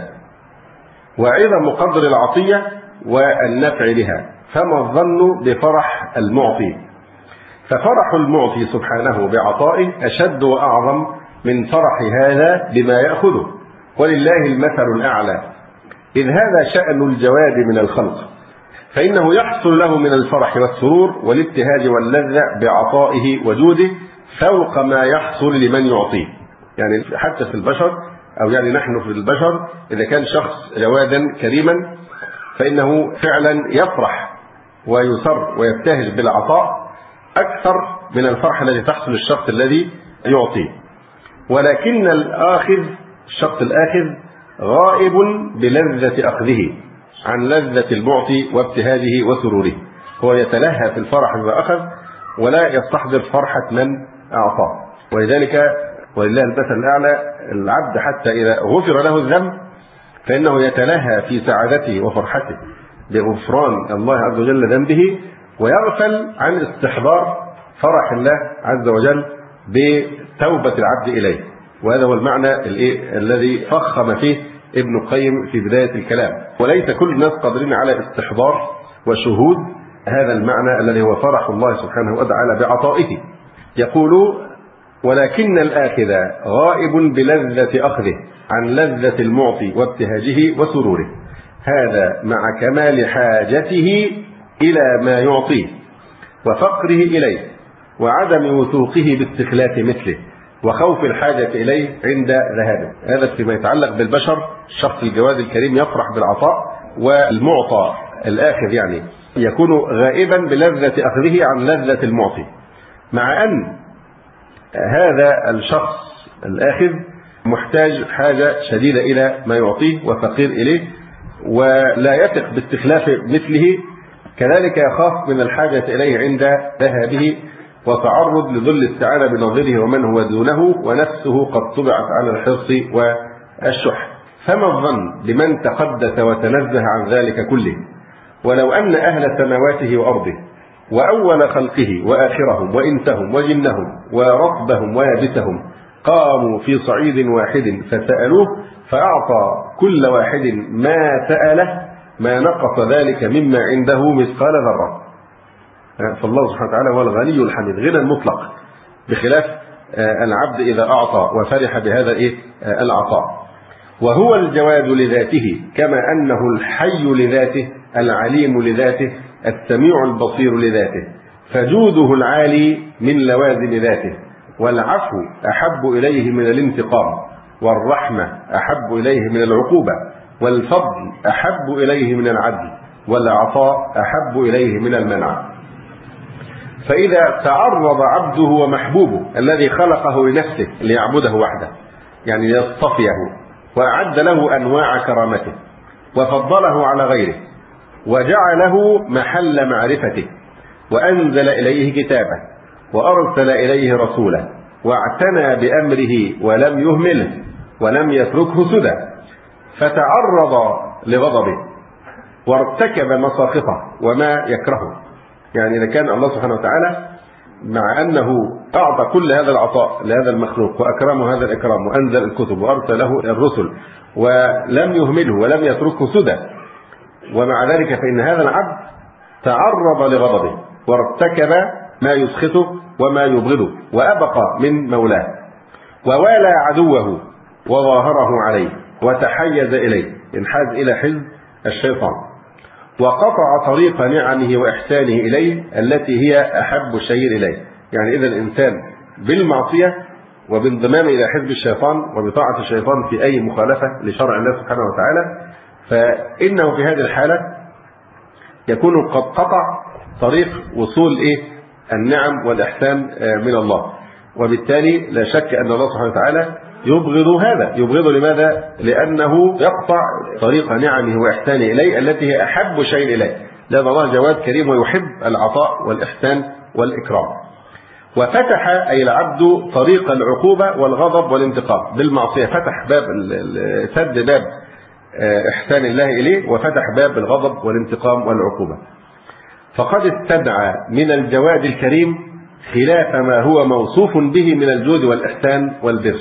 وعظم قدر العطية والنفع بها فما الظن بفرح المعطي؟ ففرح المعطي سبحانه بعطائه أشد وأعظم من فرح هذا بما يأخذه، ولله المثل الأعلى، إذ هذا شأن الجواد من الخلق، فإنه يحصل له من الفرح والسرور والابتهاج واللذة بعطائه وجوده فوق ما يحصل لمن يعطيه. يعني حتى في البشر، أو يعني نحن في البشر، إذا كان شخص جوادا كريما فإنه فعلا يفرح ويسر ويبتهج بالعطاء أكثر من الفرح الذي تحصل للشخص الذي يعطيه. ولكن الآخذ، الشخص الآخذ غائب بلذة أخذه عن لذة المعطي وابتهاجه وسروره، هو يتلهى في الفرح بما أخذ ولا يستحضر فرحة من أعطاه. ولذلك ولله المثل الأعلى، العبد حتى إذا غفر له الذنب فإنه يتلهى في سعادته وفرحته بغفران الله عز وجل ذنبه، ويغفل عن استحضار فرح الله عز وجل بتوبة العبد إليه. وهذا هو المعنى الذي فخم فيه ابن القيم في بداية الكلام. وليس كل الناس قادرين على استحضار وشهود هذا المعنى الذي هو فرح الله سبحانه وتعالى بعطائه. يقول: ولكن الآخذ غائب بلذة أخذه عن لذة المعطي وابتهاجه وسروره، هذا مع كمال حاجته إلى ما يعطيه وفقره إليه وعدم وثوقه باستخلاف مثله وخوف الحاجة إليه عند ذهابه. هذا فيما يتعلق بالبشر. الشخص الجواد الكريم يفرح بالعطاء، والمعطى الآخذ يعني يكون غائبا بلذة أخذه عن لذة المعطي، مع أن هذا الشخص الآخذ محتاج حاجة شديدة إلى ما يعطيه وفقير إليه ولا يثق باستخلاف مثله، كذلك يخاف من الحاجة إليه عند ذهابه وتعرض لذل السعادة بنظيره ومن هو دونه، ونفسه قد طبعت على الحرص والشح. فما الظن بمن تقدس وتنزه عن ذلك كله؟ ولو أن أهل سماواته وأرضه وأول خلقه وآخرهم وإنسهم وجنهم ورطبهم ويابسهم قاموا في صعيد واحد فسألوه فأعطى كل واحد ما سأله ما نقص ذلك مما عنده مثقال ذرة. فالله سبحانه وتعالى هو الغني الحميد، غنى المطلق، بخلاف العبد إذا أعطى وفرح بهذا إيه العطاء. وهو الجواد لذاته كما أنه الحي لذاته، العليم لذاته، السميع البصير لذاته، فجوده العالي من لوازم ذاته. والعفو أحب إليه من الانتقام، والرحمة أحب إليه من العقوبة، والفضل أحب إليه من العدل، والعطاء أحب إليه من المنع. فإذا تعرض عبده ومحبوبه الذي خلقه لنفسه ليعبده وحده، يعني ليصطفيه، وأعد له أنواع كرامته وفضله على غيره وجعله محل معرفته وأنزل إليه كتابه وأرسل إليه رسوله واعتنى بأمره ولم يهمله ولم يتركه سدى، فتعرض لغضبه وارتكب مساخطه وما يكرهه. يعني إذا كان الله سبحانه وتعالى مع أنه أعطى كل هذا العطاء لهذا المخلوق وأكرمه هذا الإكرام وأنزل الكتب وأرسل له الرسل ولم يهمله ولم يتركه سدى، ومع ذلك فإن هذا العبد تعرض لغضبه وارتكب ما يسخطه وما يبغضه وأبقى من مولاه، ووالى عدوه وظاهره عليه وتحيز إليه، انحاز إلى حزب الشيطان، وقطع طريق نعمه وإحسانه إليه التي هي أحب الشيء إليه. يعني إذا الإنسان بالمعصية وبانضمام إلى حزب الشيطان وبطاعة الشيطان في أي مخالفة لشرع الله سبحانه وتعالى، فإنه في هذه الحالة يكون قد قطع طريق وصول إيه النعم والإحسان من الله، وبالتالي لا شك أن الله سبحانه وتعالى يبغض هذا. يبغض لماذا؟ لأنه يقطع طريق نعمه وإحسانه إليه التي هي أحب شيء إليه، لأن الله جواد كريم ويحب العطاء والإحسان والإكرام. وفتح أي العبد طريق العقوبة والغضب والانتقام بالمعصية، فتح باب سد باب إحسان الله إليه وفتح باب الغضب والانتقام والعقوبة. فقد استدعى من الجواد الكريم خلاف ما هو موصوف به من الجود والإحسان والبر.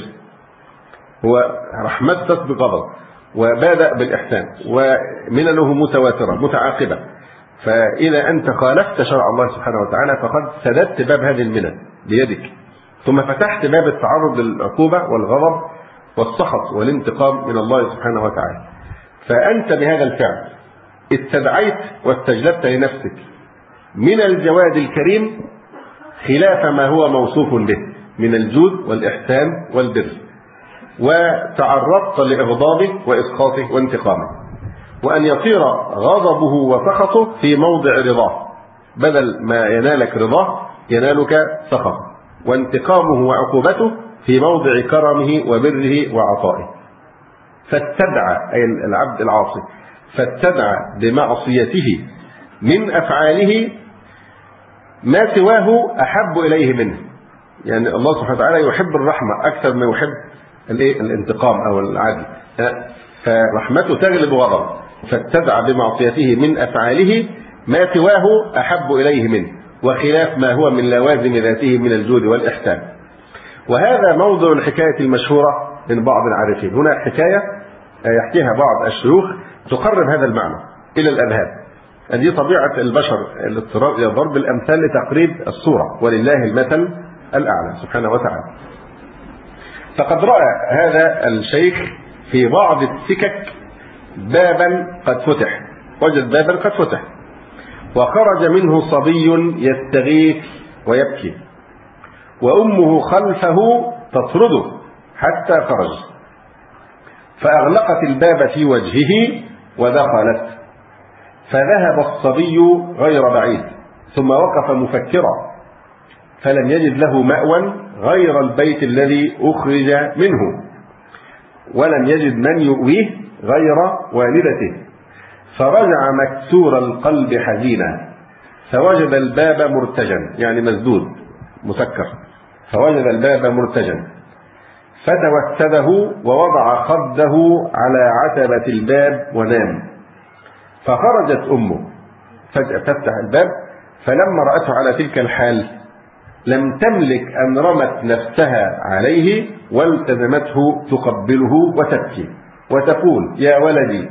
هو رحمته تسبق غضب وبادأ بالإحسان ومننه متواترة متعاقبة، فإذا أنت خالفت شرع الله سبحانه وتعالى فقد سددت باب هذه المنن بيدك، ثم فتحت باب التعرض للعقوبة والغضب والسخط والانتقام من الله سبحانه وتعالى. فأنت بهذا الفعل استدعيت واستجلبت لنفسك من الجواد الكريم خلاف ما هو موصوف به من الجود والإحسان والبر، وتعرضت لإغضابه وإسخاطه وانتقامه، وأن يصير غضبه وسخطه في موضع رضاه، بدل ما ينالك رضاه ينالك سخطه، وانتقامه وعقوبته في موضع كرمه وبره وعطائه. فاستدعى أي العبد العاصي فاستدعى بمعصيته من أفعاله ما سواه أحب إليه منه. يعني الله سبحانه وتعالى يحب الرحمة أكثر ما يحب الانتقام أو العدل، فرحمته تغلب غضبه، فاستدعى بمعصيته من أفعاله ما سواه أحب إليه منه وخلاف ما هو من لوازم ذاته من الجود والإحسان. وهذا موضع الحكاية المشهورة من بعض العارفين. هنا حكاية يحكيها بعض الشيوخ تقرب هذا المعنى إلى الأذهان. دي طبيعة البشر، الاضطرار إلى ضرب الأمثال لتقريب الصورة، ولله المثل الأعلى سبحانه وتعالى. فقد رأى هذا الشيخ في بعض السكك بابا قد فتح، وجد بابا قد فتح وخرج منه صبي يستغيث ويبكي، وأمه خلفه تطرده حتى خرج، فأغلقت الباب في وجهه ودخلت، فذهب الصبي غير بعيد ثم وقف مفكرا فلم يجد له مأوى غير البيت الذي أخرج منه، ولم يجد من يؤويه غير والدته، فرجع مكسور القلب حزينا، فوجد الباب مرتجا، يعني مسدود مسكر، فوجد الباب مرتجا فتوسده ووضع خده على عتبة الباب ونام. فخرجت أمه فجأة تفتح الباب، فلما رأته على تلك الحال لم تملك أن رمت نفسها عليه والتزمته تقبله وتبكي وتقول: يا ولدي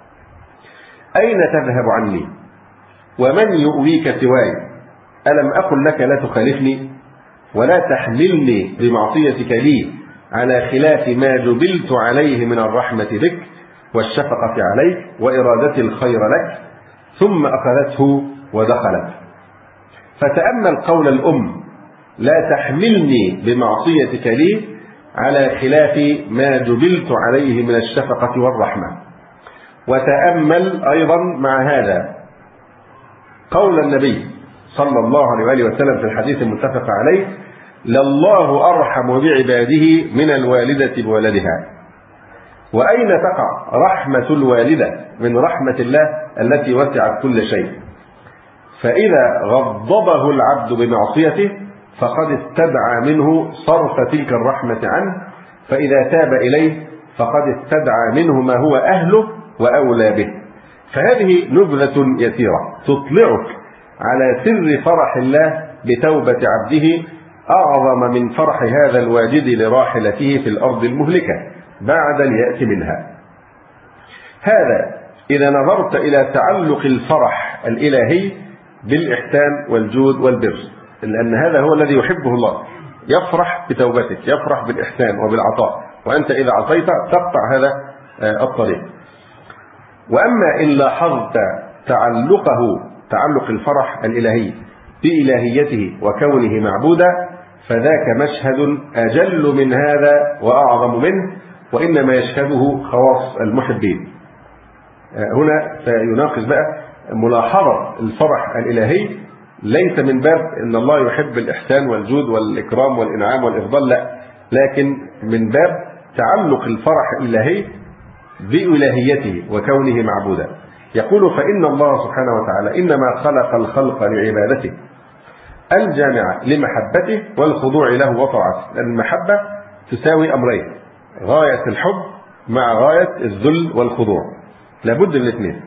أين تذهب عني ومن يؤويك سواي؟ ألم أقل لك لا تخالفني ولا تحملني بمعصيتك لي على خلاف ما جبلت عليه من الرحمة بك والشفقة عليك وإرادة الخير لك؟ ثم أخذته ودخلت. فتأمل قول الأم: لا تحملني بمعصيتك لي على خلاف ما جبلت عليه من الشفقة والرحمة. وتأمل أيضا مع هذا قول النبي صلى الله عليه وآله وسلم في الحديث المتفق عليه: لله أرحم بعباده من الوالدة بولدها. وأين تقع رحمة الوالدة من رحمة الله التي وسعت كل شيء؟ فإذا غضبه العبد بمعصيته فقد استدعى منه صرف تلك الرحمة عنه، فإذا تاب إليه فقد استدعى منه ما هو أهله وأولى به. فهذه نبذة يسيرة تطلعك على سر فرح الله بتوبة عبده أعظم من فرح هذا الواجد لراحلته في الأرض المهلكة بعد اليأس منها. هذا إذا نظرت إلى تعلق الفرح الإلهي بالإحسان والجود والبر، لأن هذا هو الذي يحبه الله، يفرح بتوبتك، يفرح بالإحسان وبالعطاء، وأنت إذا عصيت تقطع هذا الطريق. وأما إن لاحظت تعلقه تعلق الفرح الإلهي بإلهيته وكونه معبودا فذاك مشهد أجل من هذا وأعظم منه، وإنما يشهده خواص المحبين. هنا سيناقش بقى ملاحظة الفرح الإلهي ليس من باب أن الله يحب الإحسان والجود والإكرام والإنعام والإفضال، لا، لكن من باب تعلق الفرح الإلهي بإلهيته وكونه معبودا. يقول: فإن الله سبحانه وتعالى إنما خلق الخلق لعبادته الجامعة لمحبته والخضوع له وطاعته، لأن المحبة تساوي أمرين: غاية الحب مع غاية الذل والخضوع، لابد من الاثنين.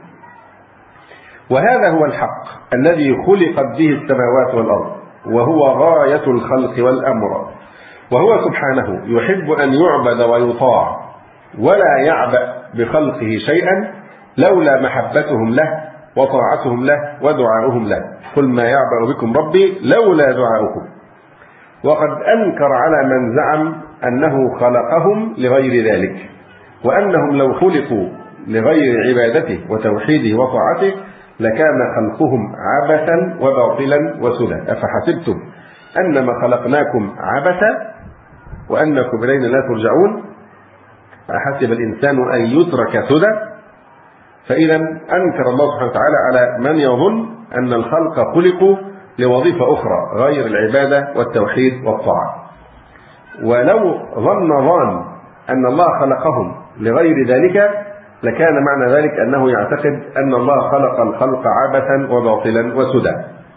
وهذا هو الحق الذي خلقت به السماوات والأرض، وهو غاية الخلق والأمر، وهو سبحانه يحب أن يعبد ويطاع ولا يعبأ بخلقه شيئا لولا محبتهم له وطاعتهم له ودعاؤهم له. قل ما يعبأ بكم ربي لولا دعاؤكم. وقد أنكر على من زعم أنه خلقهم لغير ذلك، وأنهم لو خلقوا لغير عبادته وتوحيده وطاعته لكان خلقهم عبثا وباطلا وسدى. أفحسبتم أنما خلقناكم عبثا وأنكم إلينا لا ترجعون؟ أحسب الإنسان أن يترك سدى؟ فإذا أنكر الله سبحانه وتعالى على من يظن أن الخلق خلقوا لوظيفة أخرى غير العبادة والتوحيد والطاعة. ولو ظن ظان أن الله خلقهم لغير ذلك لكان معنى ذلك أنه يعتقد أن الله خلق الخلق عبثا وباطلا وسدى،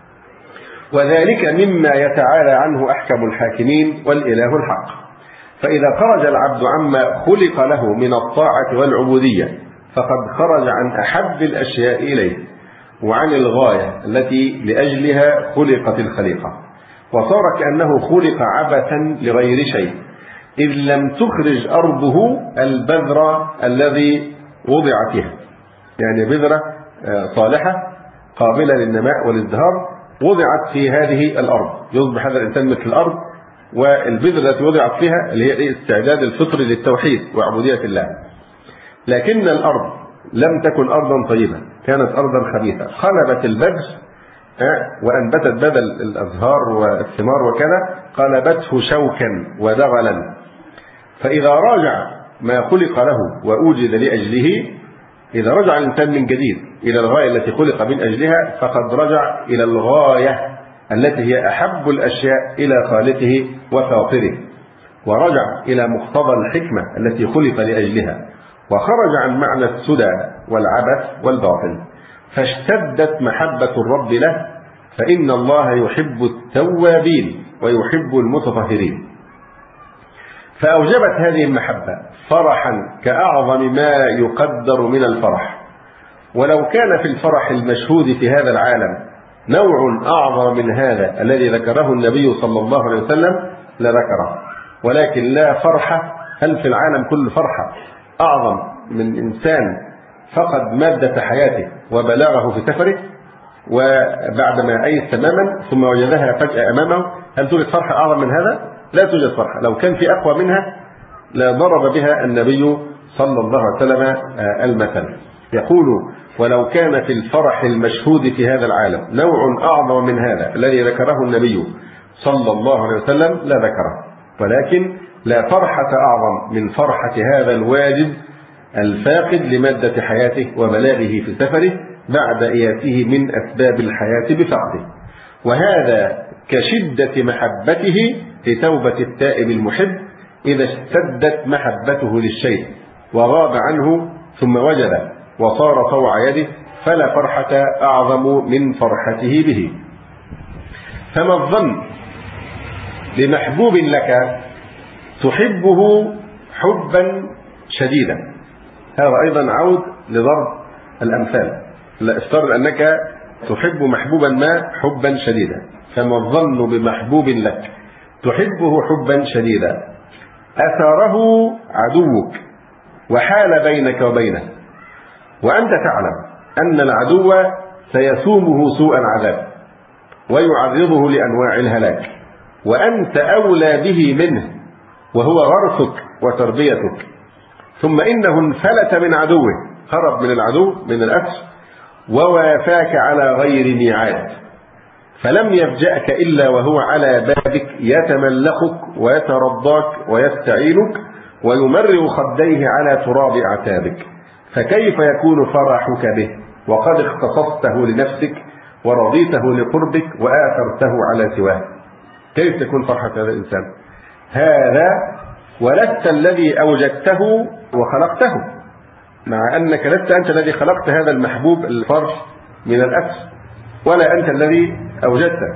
وذلك مما يتعالى عنه أحكم الحاكمين والإله الحق. فإذا خرج العبد عما خلق له من الطاعة والعبودية فقد خرج عن أحب الأشياء إليه وعن الغاية التي لأجلها خلقت الخليقة، وصار كأنه خلق عبثا لغير شيء، إذ لم تخرج أرضه البذر الذي وضع فيها. يعني بذرة صالحة قابلة للنماء والازدهار وضعت في هذه الأرض، يصبح هذا الإنسان مثل الأرض، والبذرة التي وضعت فيها اللي هي استعداد الفطر للتوحيد وعبودية الله. لكن الأرض لم تكن أرضا طيبة، كانت أرضا خبيثة، قلبت البذر وأنبتت بدل الأزهار والثمار وكذا قلبته شوكا ودغلا. فإذا راجع ما خلق له وأوجد لأجله، إذا رجع الإنسان من جديد إلى الغاية التي خلق من أجلها فقد رجع إلى الغاية التي هي أحب الأشياء إلى خالقه وفاطره. ورجع إلى مقتضى الحكمة التي خلق لأجلها، وخرج عن معنى السدى والعبث والباطل، فاشتدت محبة الرب له، فإن الله يحب التوابين ويحب المتطهرين. فأوجبت هذه المحبة فرحا كأعظم ما يقدر من الفرح، ولو كان في الفرح المشهود في هذا العالم نوع أعظم من هذا الذي ذكره النبي صلى الله عليه وسلم لذكره، ولكن لا فرحة. هل في العالم كل فرحة أعظم من إنسان فقد مادة حياته وبلغه في سفره وبعدما أيس تماما ثم وجدها فجأة أمامه؟ هل توجد فرحة أعظم من هذا؟ لا توجد فرحة. لو كان في أقوى منها لضرب بها النبي صلى الله عليه وسلم المثل. يقول: ولو كان في الفرح المشهود في هذا العالم نوع أعظم من هذا الذي ذكره النبي صلى الله عليه وسلم لذكره، ولكن لا فرحة أعظم من فرحة هذا الواجد الفاقد لمادة حياته وبلاغه في سفره بعد إياسه من أسباب الحياة بفقده. وهذا كشدة محبته لتوبة التائب المحب إذا اشتدت محبته للشيء وغاب عنه ثم وجد وصار طوع يده، فلا فرحة أعظم من فرحته به. فما الظن بمحبوب لك تحبه حبا شديدا؟ هذا أيضا عود لضرب الأمثال. لا افترض أنك تحب محبوبا ما حبا شديدا، فما الظن بمحبوب لك تحبه حبا شديدا أثاره عدوك وحال بينك وبينه، وأنت تعلم أن العدو سيسومه سوء العذاب ويعرضه لأنواع الهلاك، وأنت أولى به منه وهو غرسك وتربيتك. ثم إنه انفلت من عدوه، هرب من العدو من الأسر ووافاك على غير ميعاد، فلم يفجأك إلا وهو على بابك يتملقك ويترضاك ويستعينك ويمرغ خديه على تراب عتابك، فكيف يكون فرحك به وقد اختصصته لنفسك ورضيته لقربك وآثرته على سواه؟ كيف تكون فرحة هذا الإنسان؟ هذا ولست الذي أوجدته وخلقته، مع أنك لست أنت الذي خلقت هذا المحبوب الفرح من الأسر، ولا أنت الذي أوجدته،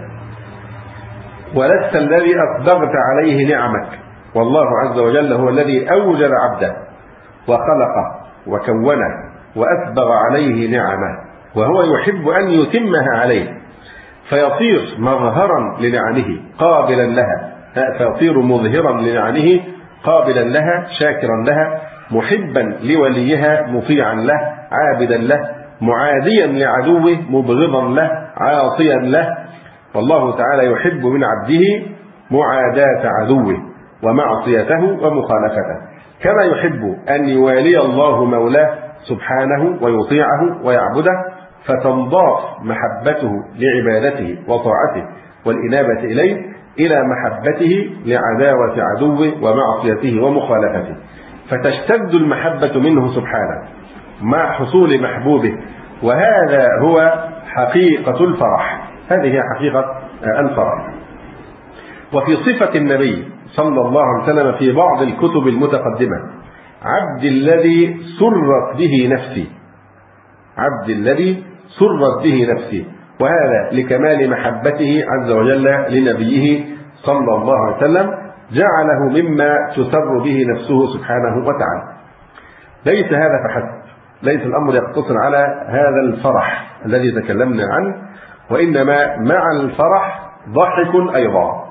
ولست الذي أصدغت عليه نعمك، والله عز وجل هو الذي أوجد عبده وخلقه وكونه وأسبغ عليه نعمه، وهو يحب أن يتمها عليه فيصير مظهرا لنعمه قابلا لها، فيصير مظهرا لنعمه قابلا لها شاكرا لها محبا لوليها مطيعا له عابدا له معاديا لعدوه مبغضا له عاصيا له. والله تعالى يحب من عبده معاداة عدوه ومعصيته ومخالفته، كما يحب أن يوالي الله مولاه سبحانه ويطيعه ويعبده، فتنضاف محبته لعبادته وطاعته والإنابة إليه إلى محبته لعداوة عدوه ومعصيته ومخالفته، فتشتد المحبة منه سبحانه مع حصول محبوبه، وهذا هو حقيقة الفرح. هذه هي حقيقة الفرح. وفي صفة النبي صلى الله عليه وسلم في بعض الكتب المتقدمة: عبد الذي سرت به نفسي، عبد الذي سرت به نفسي، وهذا لكمال محبته عز وجل لنبيه صلى الله عليه وسلم جعله مما تسر به نفسه سبحانه وتعالى. ليس هذا فحسب، ليس الأمر يقتصر على هذا الفرح الذي تكلمنا عنه، وإنما مع الفرح ضحك أيضا،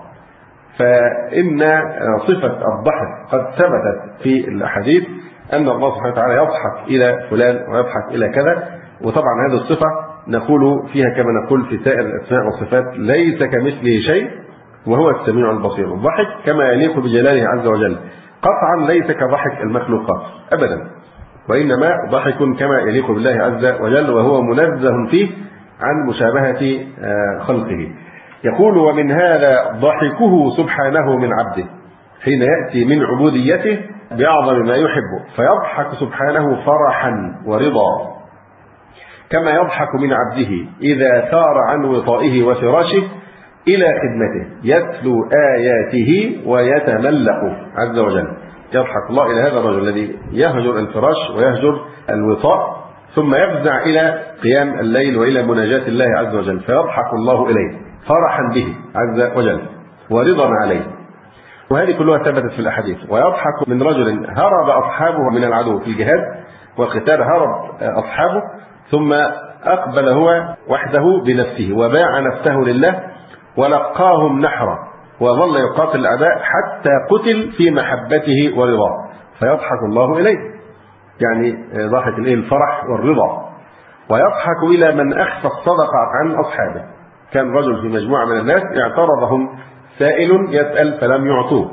فإن صفة الضحك قد ثبتت في الأحاديث أن الله سبحانه وتعالى يضحك إلى فلان ويضحك إلى كذا، وطبعا هذه الصفة نقول فيها كما نقول في سائر الأسماء والصفات: ليس كمثله شيء وهو السميع البصير. الضحك كما يليق بجلاله عز وجل، قطعا ليس كضحك المخلوقات أبدا، وإنما ضحك كما يليق بالله عز وجل، وهو منزه فيه عن مشابهة خلقه. يقول: ومن هذا ضحكه سبحانه من عبده حين يأتي من عبوديته بأعظم ما يحبه، فيضحك سبحانه فرحا ورضا، كما يضحك من عبده إذا ثار عن وطائه وفراشه إلى خدمته يتلو آياته ويتملق عز وجل. يضحك الله إلى هذا الرجل الذي يهجر الفراش ويهجر الوطاء ثم يفزع إلى قيام الليل وإلى مناجاة الله عز وجل، فيضحك الله إليه فرحا به عز وجل ورضا عليه. وهذه كلها ثبتت في الأحاديث. ويضحك من رجل هرب أصحابه من العدو في الجهاد والقتال، هرب أصحابه ثم أقبل هو وحده بنفسه وباع نفسه لله ولقاهم نحرا وظل يقاتل الأعداء حتى قتل في محبته ورضاه، فيضحك الله إليه، يعني ضحك الفرح والرضا. ويضحك إلى من أخفى الصدقة عن أصحابه. كان رجل في مجموعة من الناس اعترضهم سائل يسأل فلم يعطوه،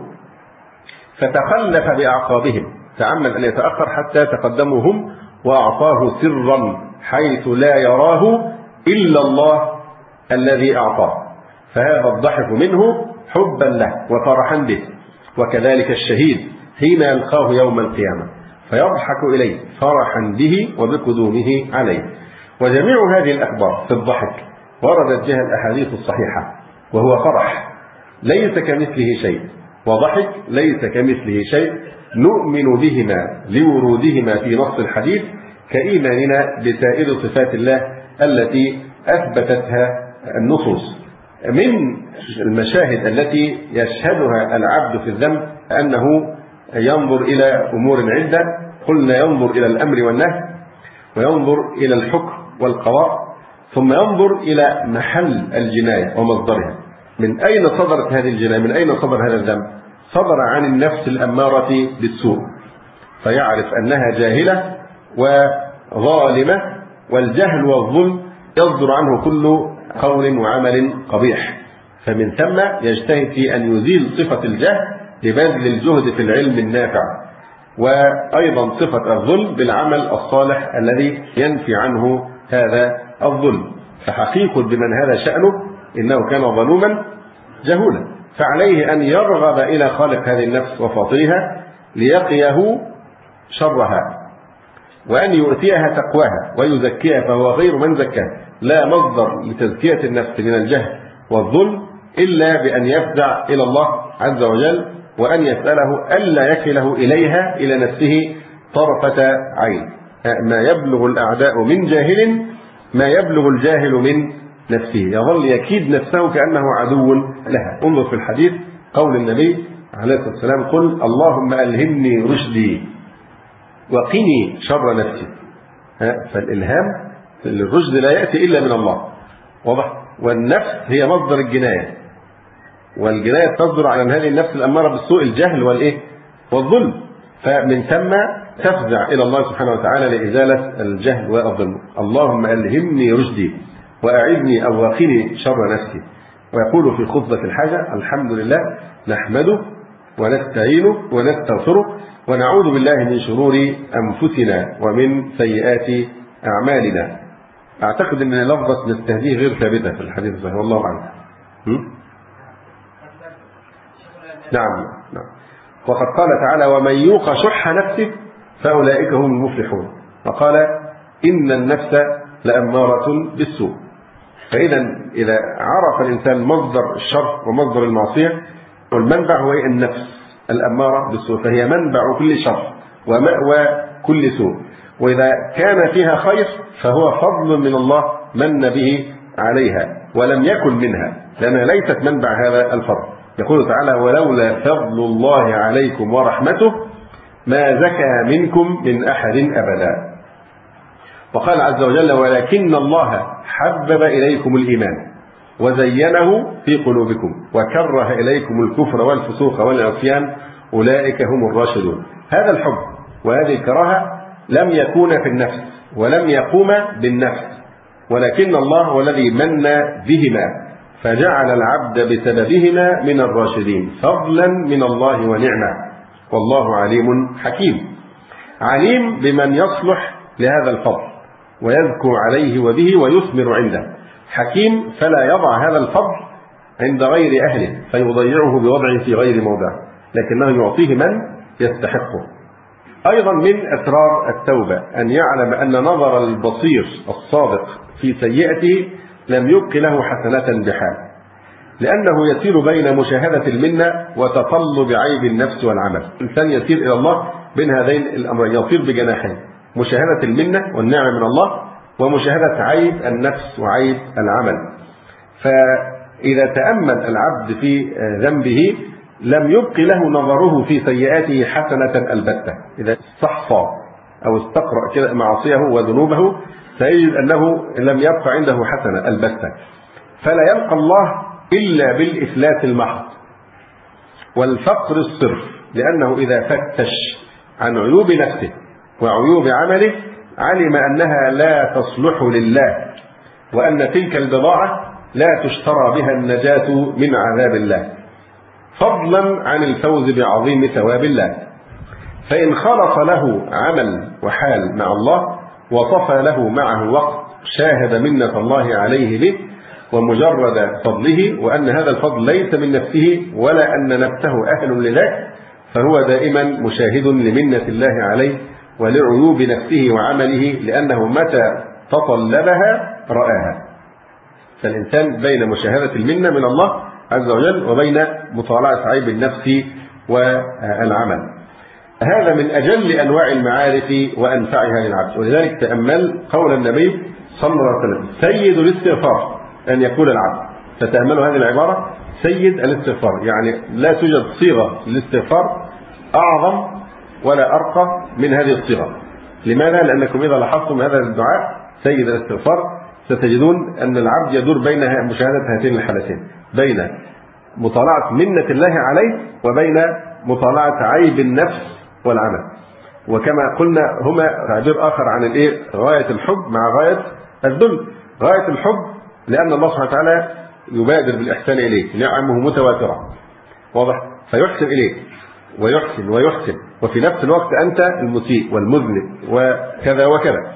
فتخلف بأعقابهم، تعمد أن يتأخر حتى تقدموا هم وأعطاه سرا حيث لا يراه إلا الله الذي أعطاه، فهذا الضحك منه حبا له وفرحا به. وكذلك الشهيد حين يلقاه يوم القيامة فيضحك إليه فرحا به وبقدومه عليه. وجميع هذه الأخبار في الضحك وردت بها الأحاديث الصحيحة، وهو فرح ليس كمثله شيء وضحك ليس كمثله شيء، نؤمن بهما لورودهما في نص الحديث كإيماننا بسائر صفات الله التي أثبتتها النصوص. من المشاهد التي يشهدها العبد في الذنب أنه ينظر إلى أمور عدة، قلنا ينظر إلى الأمر والنهي، وينظر إلى الحكم والقضاء، ثم ينظر إلى محل الجناية ومصدرها. من أين صدرت هذه الجناية؟ من أين صدر هذا الذنب؟ صدر عن النفس الأمارة بالسوء، فيعرف أنها جاهلة وظالمة، والجهل والظلم يصدر عنه كل قول وعمل قبيح، فمن ثم يجتهد في أن يزيل صفة الجهل ببذل الجهد في العلم النافع، وأيضا صفة الظلم بالعمل الصالح الذي ينفي عنه هذا الظلم. فحقيقة بمن هذا شأنه إنه كان ظلوما جهولا، فعليه أن يرغب إلى خالق هذه النفس وفاطرها ليقيه شرها، وأن يؤتيها تقواها ويزكيها، فهو غير من زكاها. لا مصدر لتزكية النفس من الجهل والظلم إلا بأن يفزع إلى الله عز وجل، وأن يسأله ألا يكله إليها إلى نفسه طرفة عين. ما يبلغ الأعداء من جاهل ما يبلغ الجاهل من نفسه، يظل يكيد نفسه كأنه عدو لها. انظر في الحديث قول النبي عليه الصلاة والسلام: قل اللهم ألهمني رشدي وقني شر نفسي. فالإلهام الرشد لا يأتي إلا من الله، واضح؟ والنفس هي مصدر الجناية، والجناية تصدر عن هذه النفس الأمارة بالسوء الجهل والإيه والظلم، فمن ثم تفزع إلى الله سبحانه وتعالى لإزالة الجهل والظلم. اللهم ألهمني رشدي وأعذني أو وقني شر نفسي. ويقول في خطبة الحاجة: الحمد لله نحمده ونستعينه ونستغفره ونعوذ بالله من شرور أنفسنا ومن سيئات أعمالنا. أعتقد أن لفظة نستهديه غير ثابتة في الحديث الصحيح، والله أعلم. نعم نعم. وقد قال تعالى: ومن يوق شح نفسه فأولئك هم المفلحون. وقال: إن النفس لأمارة بالسوء. فإذا إذا عرف الإنسان مصدر الشر ومصدر المعصية، والمنبع هو النفس الأمارة بالسوء، فهي منبع كل شر ومأوى كل سوء. وإذا كان فيها خير فهو فضل من الله من به عليها ولم يكن منها، لأنها ليست منبع هذا الفضل. يقول تعالى: ولولا فضل الله عليكم ورحمته ما زكى منكم من أحد أبدا. وقال عز وجل: ولكن الله حبب إليكم الإيمان وزينه في قلوبكم وكره إليكم الكفر والفسوق والعصيان أولئك هم الراشدون. هذا الحب وهذه الكراهة لم يكون في النفس ولم يقوم بالنفس، ولكن الله هو الذي من بهما فجعل العبد بسببهما من الراشدين فضلا من الله ونعمة، والله عليم حكيم. عليم بمن يصلح لهذا الفضل ويذكر عليه وبه ويثمر عنده، حكيم فلا يضع هذا الفضل عند غير أهله فيضيعه بوضعه في غير موضعه، لكنه يعطيه من يستحقه. أيضا من أسرار التوبة أن يعلم أن نظر البصير الصادق في سيئته لم يبق له حسنة بحال، لأنه يسير بين مشاهدة المنة وتطلب عيب النفس والعمل. الإنسان يسير إلى الله بين هذين الأمرين، يطير بجناحين، مشاهدة المنة والنعمة من الله، ومشاهدة عيب النفس وعيب العمل. فإذا تأمل العبد في ذنبه لم يبق له نظره في سيئاته حسنة البتة. إذا استحصى أو استقرأ كده معاصيه وذنوبه سيجد أنه لم يبق عنده حسنة البتة، فلا يلقى الله إلا بالإفلاس المحض والفقر الصرف، لأنه إذا فتش عن عيوب نفسه وعيوب عمله علم أنها لا تصلح لله، وأن تلك البضاعة لا تشترى بها النجاة من عذاب الله، فضلا عن الفوز بعظيم ثواب الله. فإن خلص له عمل وحال مع الله وصفى له معه وقت شاهد منة الله عليه به ومجرد فضله، وأن هذا الفضل ليس من نفسه ولا أن نفسه أهل لذاك، فهو دائما مشاهد لمنة الله عليه ولعيوب نفسه وعمله، لأنه متى تطلبها رآها. فالإنسان بين مشاهدة المنة من الله عز وجل وبين مطالعة عيب النفس والعمل. هذا من أجل أنواع المعارف وأنفعها للعبد. ولذلك تأمل قول النبي صلى الله عليه وسلم: سيد الاستغفار أن يقول العبد. فتأملوا هذه العبارة: سيد الاستغفار، يعني لا توجد صيغة للاستغفار أعظم ولا أرقى من هذه الصيغة. لماذا؟ لأنكم إذا لاحظتم هذا الدعاء سيد الاستغفار ستجدون أن العبد يدور بين مشاهدة هاتين الحالتين، بين مطالعة منة الله عليه وبين مطالعة عيب النفس والعمل. وكما قلنا هما تعبير آخر عن الإيه؟ غاية الحب مع غاية الذل. غاية الحب لأن الله سبحانه وتعالى يبادر بالإحسان إليك، نعمه متواترة، واضح، فيحسن إليك ويحسن ويحسن، وفي نفس الوقت أنت المسيء والمذنب وكذا وكذا،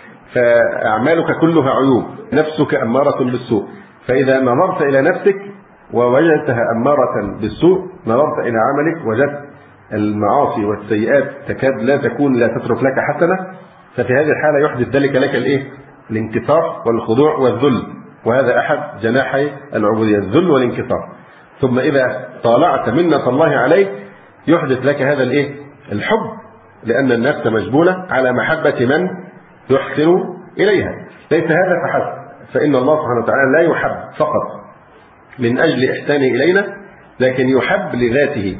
فأعمالك كلها عيوب، نفسك أمارة بالسوء. فإذا نظرت إلى نفسك ووجدتها أمارة بالسوء، نظرت إلى عملك وجدت المعاصي والسيئات تكاد لا تكون لا تترك لك حسنة، ففي هذه الحالة يحدث ذلك لك الإيه؟ الانكسار والخضوع والذل، وهذا أحد جناحي العبودية، الذل والانكسار. ثم إذا طالعت منة الله عليك يحدث لك هذا الإيه؟ الحب، لأن النفس مجبولة على محبة من يحسن إليها. ليس هذا فحسب، فإن الله سبحانه وتعالى لا يحب فقط من أجل إحسانه إلينا، لكن يحب لذاته،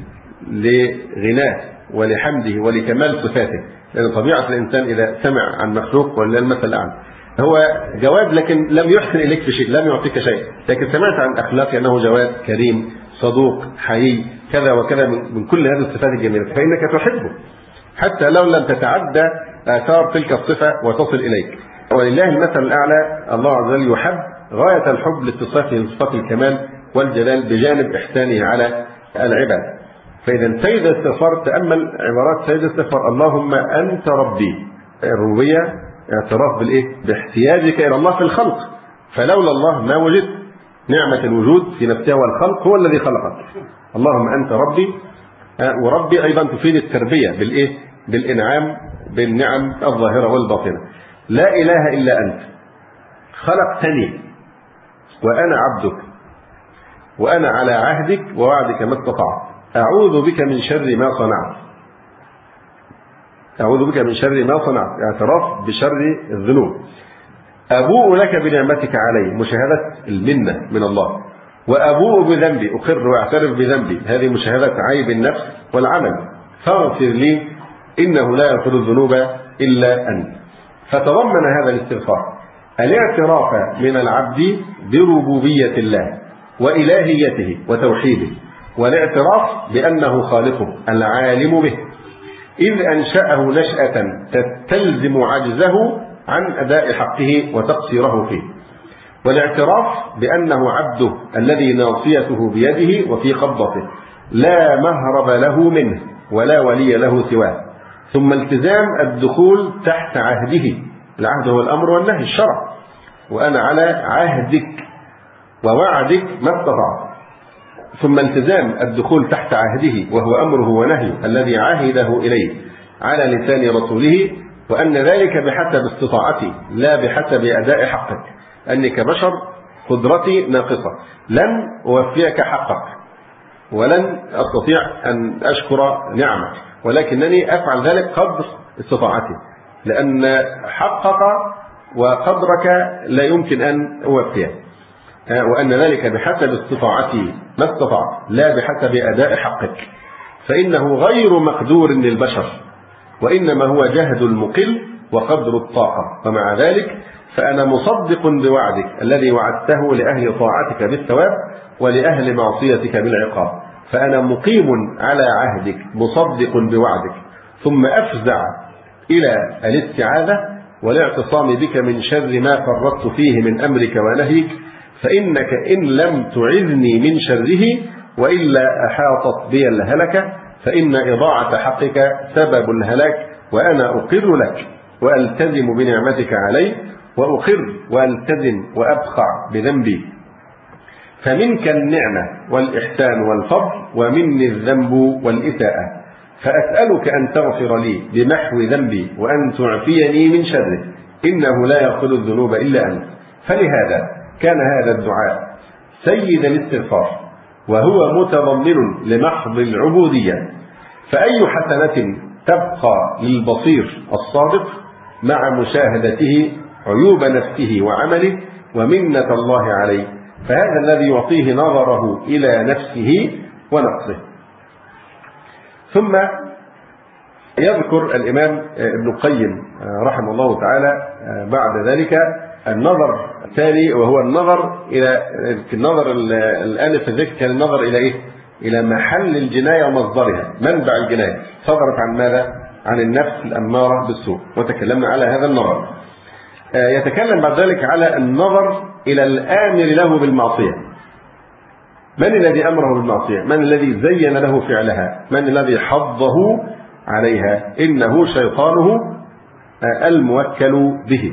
لغناه ولحمده ولكمال صفاته. لأن طبيعة الإنسان إذا سمع عن مخلوق ولله المثل الأعلى هو جواد، لكن لم يحسن إليك في شيء، لم يعطيك شيء، لكن سمعت عن أخلاقه أنه جواد كريم صدوق حيي كذا وكذا من كل هذه الصفات الجميلة، فإنك تحبه حتى لو لم تتعدى آثار تلك الصفة وتصل إليك. ولله المثل الأعلى، الله عز وجل يحب غاية الحب لاتصافه بصفات الكمال والجلال بجانب إحسانه على العباد. فإذا سيد الاستغفار، تأمل عبارات سيد الاستغفار: اللهم أنت ربي. الربوبية اعتراف بالإيه؟ باحتياجك إلى الله في الخلق، فلولا الله ما وجد. نعمة الوجود في نفسها والخلق هو الذي خلقك. اللهم أنت ربي، وربي أيضا تفيد التربية بالإيه؟ بالإنعام بالنعم الظاهرة والباطنة. لا إله إلا أنت، خلقتني وأنا عبدك، وأنا على عهدك ووعدك ما استطعت، أعوذ بك من شر ما صنعت. أعوذ بك من شر ما صنعت، اعتراف بشر الذنوب. أبوء لك بنعمتك علي، مشاهدة المنة من الله. وأبوء بذنبي، أقر وأعترف بذنبي، هذه مشاهدة عيب النفس والعمل. فاغفر لي إنه لا يغفر الذنوب إلا أنت. فتضمن هذا الاستغفار الاعتراف من العبد بربوبية الله وإلهيته وتوحيده، والاعتراف بأنه خالقه العالم به، إذ أنشأه نشأة تستلزم عجزه عن أداء حقه وتقصيره فيه، والاعتراف بأنه عبده الذي ناصيته بيده وفي قبضته، لا مهرب له منه ولا ولي له سواه. ثم التزام الدخول تحت عهده، العهد هو الأمر والنهي الشرع، وأنا على عهدك ووعدك ما استطعت. ثم التزام الدخول تحت عهده وهو أمره ونهيه الذي عهده إليه على لسان رسوله، وأن ذلك بحسب استطاعتي لا بحسب أداء حقك، أنك بشر قدرتي ناقصة، لن أوفيك حقك ولن أستطيع أن أشكر نعمك، ولكنني أفعل ذلك قدر استطاعتي، لأن حقك وقدرك لا يمكن أن أوفيه، وأن ذلك بحسب استطاعتي ما استطعت لا بحسب أداء حقك، فإنه غير مقدور للبشر، وإنما هو جهد المقل وقدر الطاقة. ومع ذلك فأنا مصدق بوعدك الذي وعدته لأهل طاعتك بالثواب ولأهل معصيتك بالعقاب، فأنا مقيم على عهدك مصدق بوعدك، ثم أفزع إلى الاستعاذة والاعتصام بك من شر ما فرطت فيه من أمرك ونهيك، فإنك إن لم تعذني من شره وإلا أحاطت بي الهلكة، فإن إضاعة حقك سبب الهلاك، وأنا أقر لك وألتزم بنعمتك علي، وأقر وألتزم وأبخع بذنبي، فمنك النعمة والإحسان والفضل، ومني الذنب والإساءة، فأسألك أن تغفر لي بمحو ذنبي وأن تعفيني من شره، إنه لا يغفر الذنوب إلا أنت. فلهذا كان هذا الدعاء سيد الاستغفار، وهو متضمن لمحض العبودية، فأي حسنة تبقى للبصير الصادق مع مشاهدته عيوب نفسه وعمله ومنة الله عليه، فهذا الذي يعطيه نظره إلى نفسه ونقصه. ثم يذكر الإمام ابن القيم رحمه الله تعالى بعد ذلك النظر التالي، وهو النظر إلى النظر الآن في الذكر كان النظر إلى إيه؟ إلى محل الجناية ومصدرها، منبع الجناية صدرت عن ماذا؟ عن النفس الأمارة بالسوء، وتكلمنا على هذا النظر. يتكلم بعد ذلك على النظر إلى الآمر له بالمعصية. من الذي أمره بالمعصية؟ من الذي زين له فعلها؟ من الذي حضه عليها؟ إنه شيطانه الموكل به،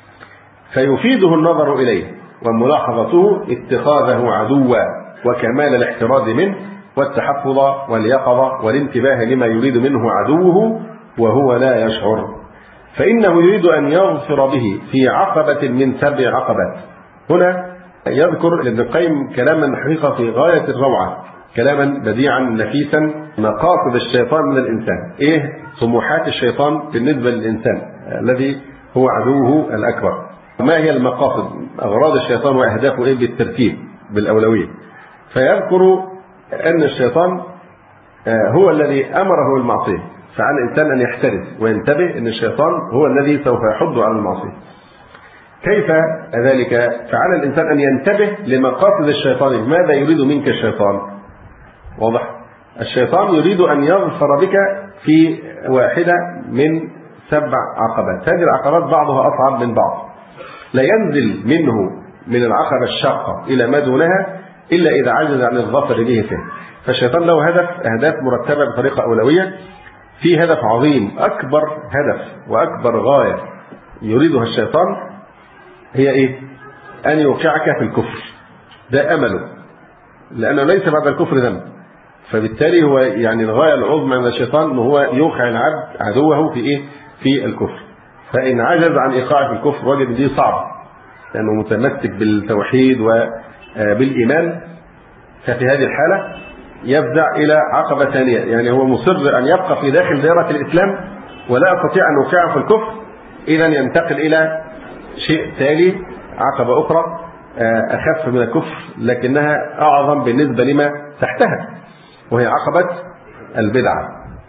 فيفيده النظر إليه وملاحظته اتخاذه عدوا وكمال الاحتراز منه والتحفظ واليقظة والانتباه لما يريد منه عدوه وهو لا يشعر، فإنه يريد أن يظفر به في عقبة من سبع عقبات. هنا يذكر ابن القيم كلاما حقيقة في غاية الروعة، كلاما بديعا نفيسا. مقاصد الشيطان من الإنسان، إيه طموحات الشيطان بالنسبة للإنسان الذي هو عدوه الأكبر، ما هي المقاصد أغراض الشيطان وأهدافه إيه بالترتيب بالأولوية. فيذكر أن الشيطان هو الذي أمره بالمعصية، فعلى الإنسان أن يحترس وينتبه أن الشيطان هو الذي سوف يحضه على المعصية. كيف ذلك؟ فعلى الإنسان أن ينتبه لمقاصد الشيطان، ماذا يريد منك الشيطان؟ واضح؟ الشيطان يريد أن يظفر بك في واحدة من سبع عقبات، هذه العقبات بعضها أصعب من بعض، لا ينزل منه من العقبة الشاقة إلى ما دونها إلا إذا عجز عن الظفر به فيه. فالشيطان له هدف أهداف مرتبة بطريقة أولوية، في هدف عظيم، أكبر هدف وأكبر غاية يريدها الشيطان هي إيه؟ أن يوقعك في الكفر، ده أمله، لأنه ليس بعد الكفر ذنب، فبالتالي هو يعني الغاية العظمى من الشيطان أنه هو يوقع العبد عدوه في إيه؟ في الكفر. فإن عجز عن إيقاع في الكفر وجد دي صعب، لأنه متمسك بالتوحيد وبالإيمان، ففي هذه الحالة يفزع إلى عقبة ثانية، يعني هو مصر أن يبقى في داخل دائرة الإسلام ولا يستطيع أن يوقعه في الكفر، إذا ينتقل إلى شيء تالي، عقبة أخرى أخف من الكفر لكنها أعظم بالنسبة لما تحتها، وهي عقبة البدعة.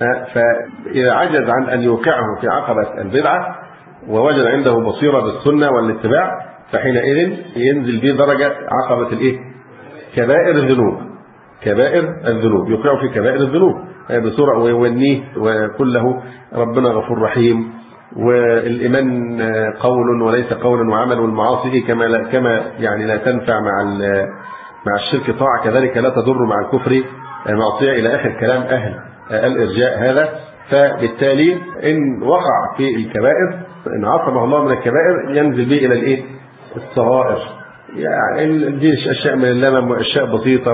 فإذا عجز عن أن يوقعه في عقبة البدعة ووجد عنده بصيرة بالسنة والاتباع، فحينئذ ينزل به درجة عقبة الإيه؟ كبائر الذنوب، كبائر الذنوب، يوقعه في كبائر الذنوب بسرعة ويونيه ويقول له ربنا غفور رحيم، والإيمان قول وليس قولا وعمل، والمعاصي كما لا كما يعني لا تنفع مع مع الشرك طاعة، كذلك لا تضر مع الكفر معصية، إلى آخر كلام أهل الإرجاء هذا. فبالتالي إن وقع في الكبائر، إن عصمه الله من الكبائر، ينزل به إلى الإيه؟ الصغائر، يعني دي أشياء من اللمم وأشياء بسيطة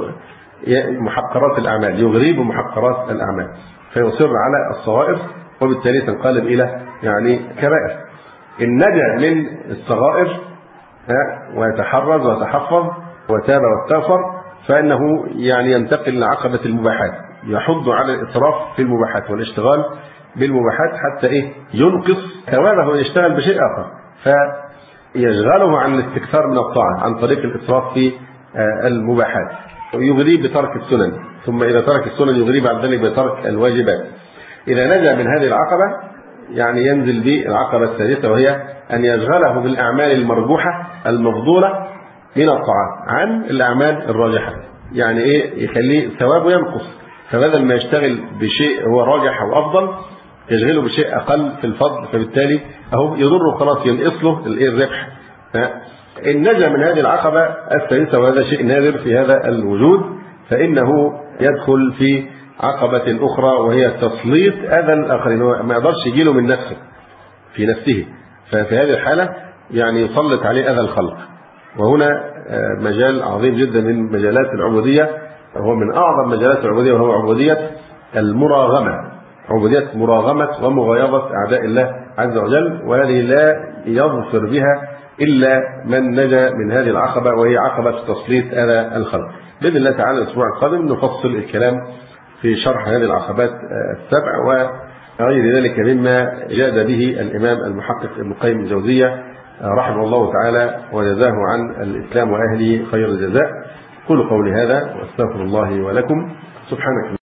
ومحقرات الأعمال، يغرب محقرات الأعمال، فيصر على الصغائر وبالتالي تنقلب إلى يعني كبائر. إن نجا من الصغائر ويتحرز ويتحفظ وتاب واستغفر، فإنه يعني ينتقل لعقبة المباحات، يحض على الإسراف في المباحات والاشتغال بالمباحات حتى إيه ينقص ثوابه ويشتغل بشيء آخر، فيشغله عن الاستكثار من الطاعة عن طريق الإسراف في المباحات، ويغريه بترك السنن، ثم إذا ترك السنن يغريه بعد ذلك بترك الواجبات. إذا نجا من هذه العقبة يعني ينزل بالعقبة الثالثة، وهي أن يشغله بالأعمال المرجوحة المفضولة من الطاعات عن الأعمال الراجحة، يعني إيه يخليه ثوابه ينقص، فبدل ما يشتغل بشيء هو راجح أو أفضل يشغله بشيء أقل في الفضل، فبالتالي أهو يضره خلاص، ينقص له الربح. إن نجا من هذه العقبة الثالثة، وهذا شيء نادر في هذا الوجود، فإنه يدخل في عقبة أخرى وهي تسليط أذى الآخرين، ما يقدرش يجيله من نفسه في نفسه، ففي هذه الحالة يعني يسلط عليه أذى الخلق. وهنا مجال عظيم جدا من مجالات العبودية، وهو من أعظم مجالات العبودية، وهو عبودية المراغمة، عبودية مراغمة ومغايظة أعداء الله عز وجل، وهذه لا يظفر بها إلا من نجا من هذه العقبة، وهي عقبة تسليط أذى الخلق. بإذن الله تعالى الأسبوع القادم نفصل الكلام في شرح هذه العقبات السبع وغير ذلك مما جاد به الإمام المحقق ابن القيم الجوزية رحمه الله تعالى وجزاه عن الإسلام وأهله خير الجزاء. قولوا قولي هذا واستغفر الله ولكم. سبحانك.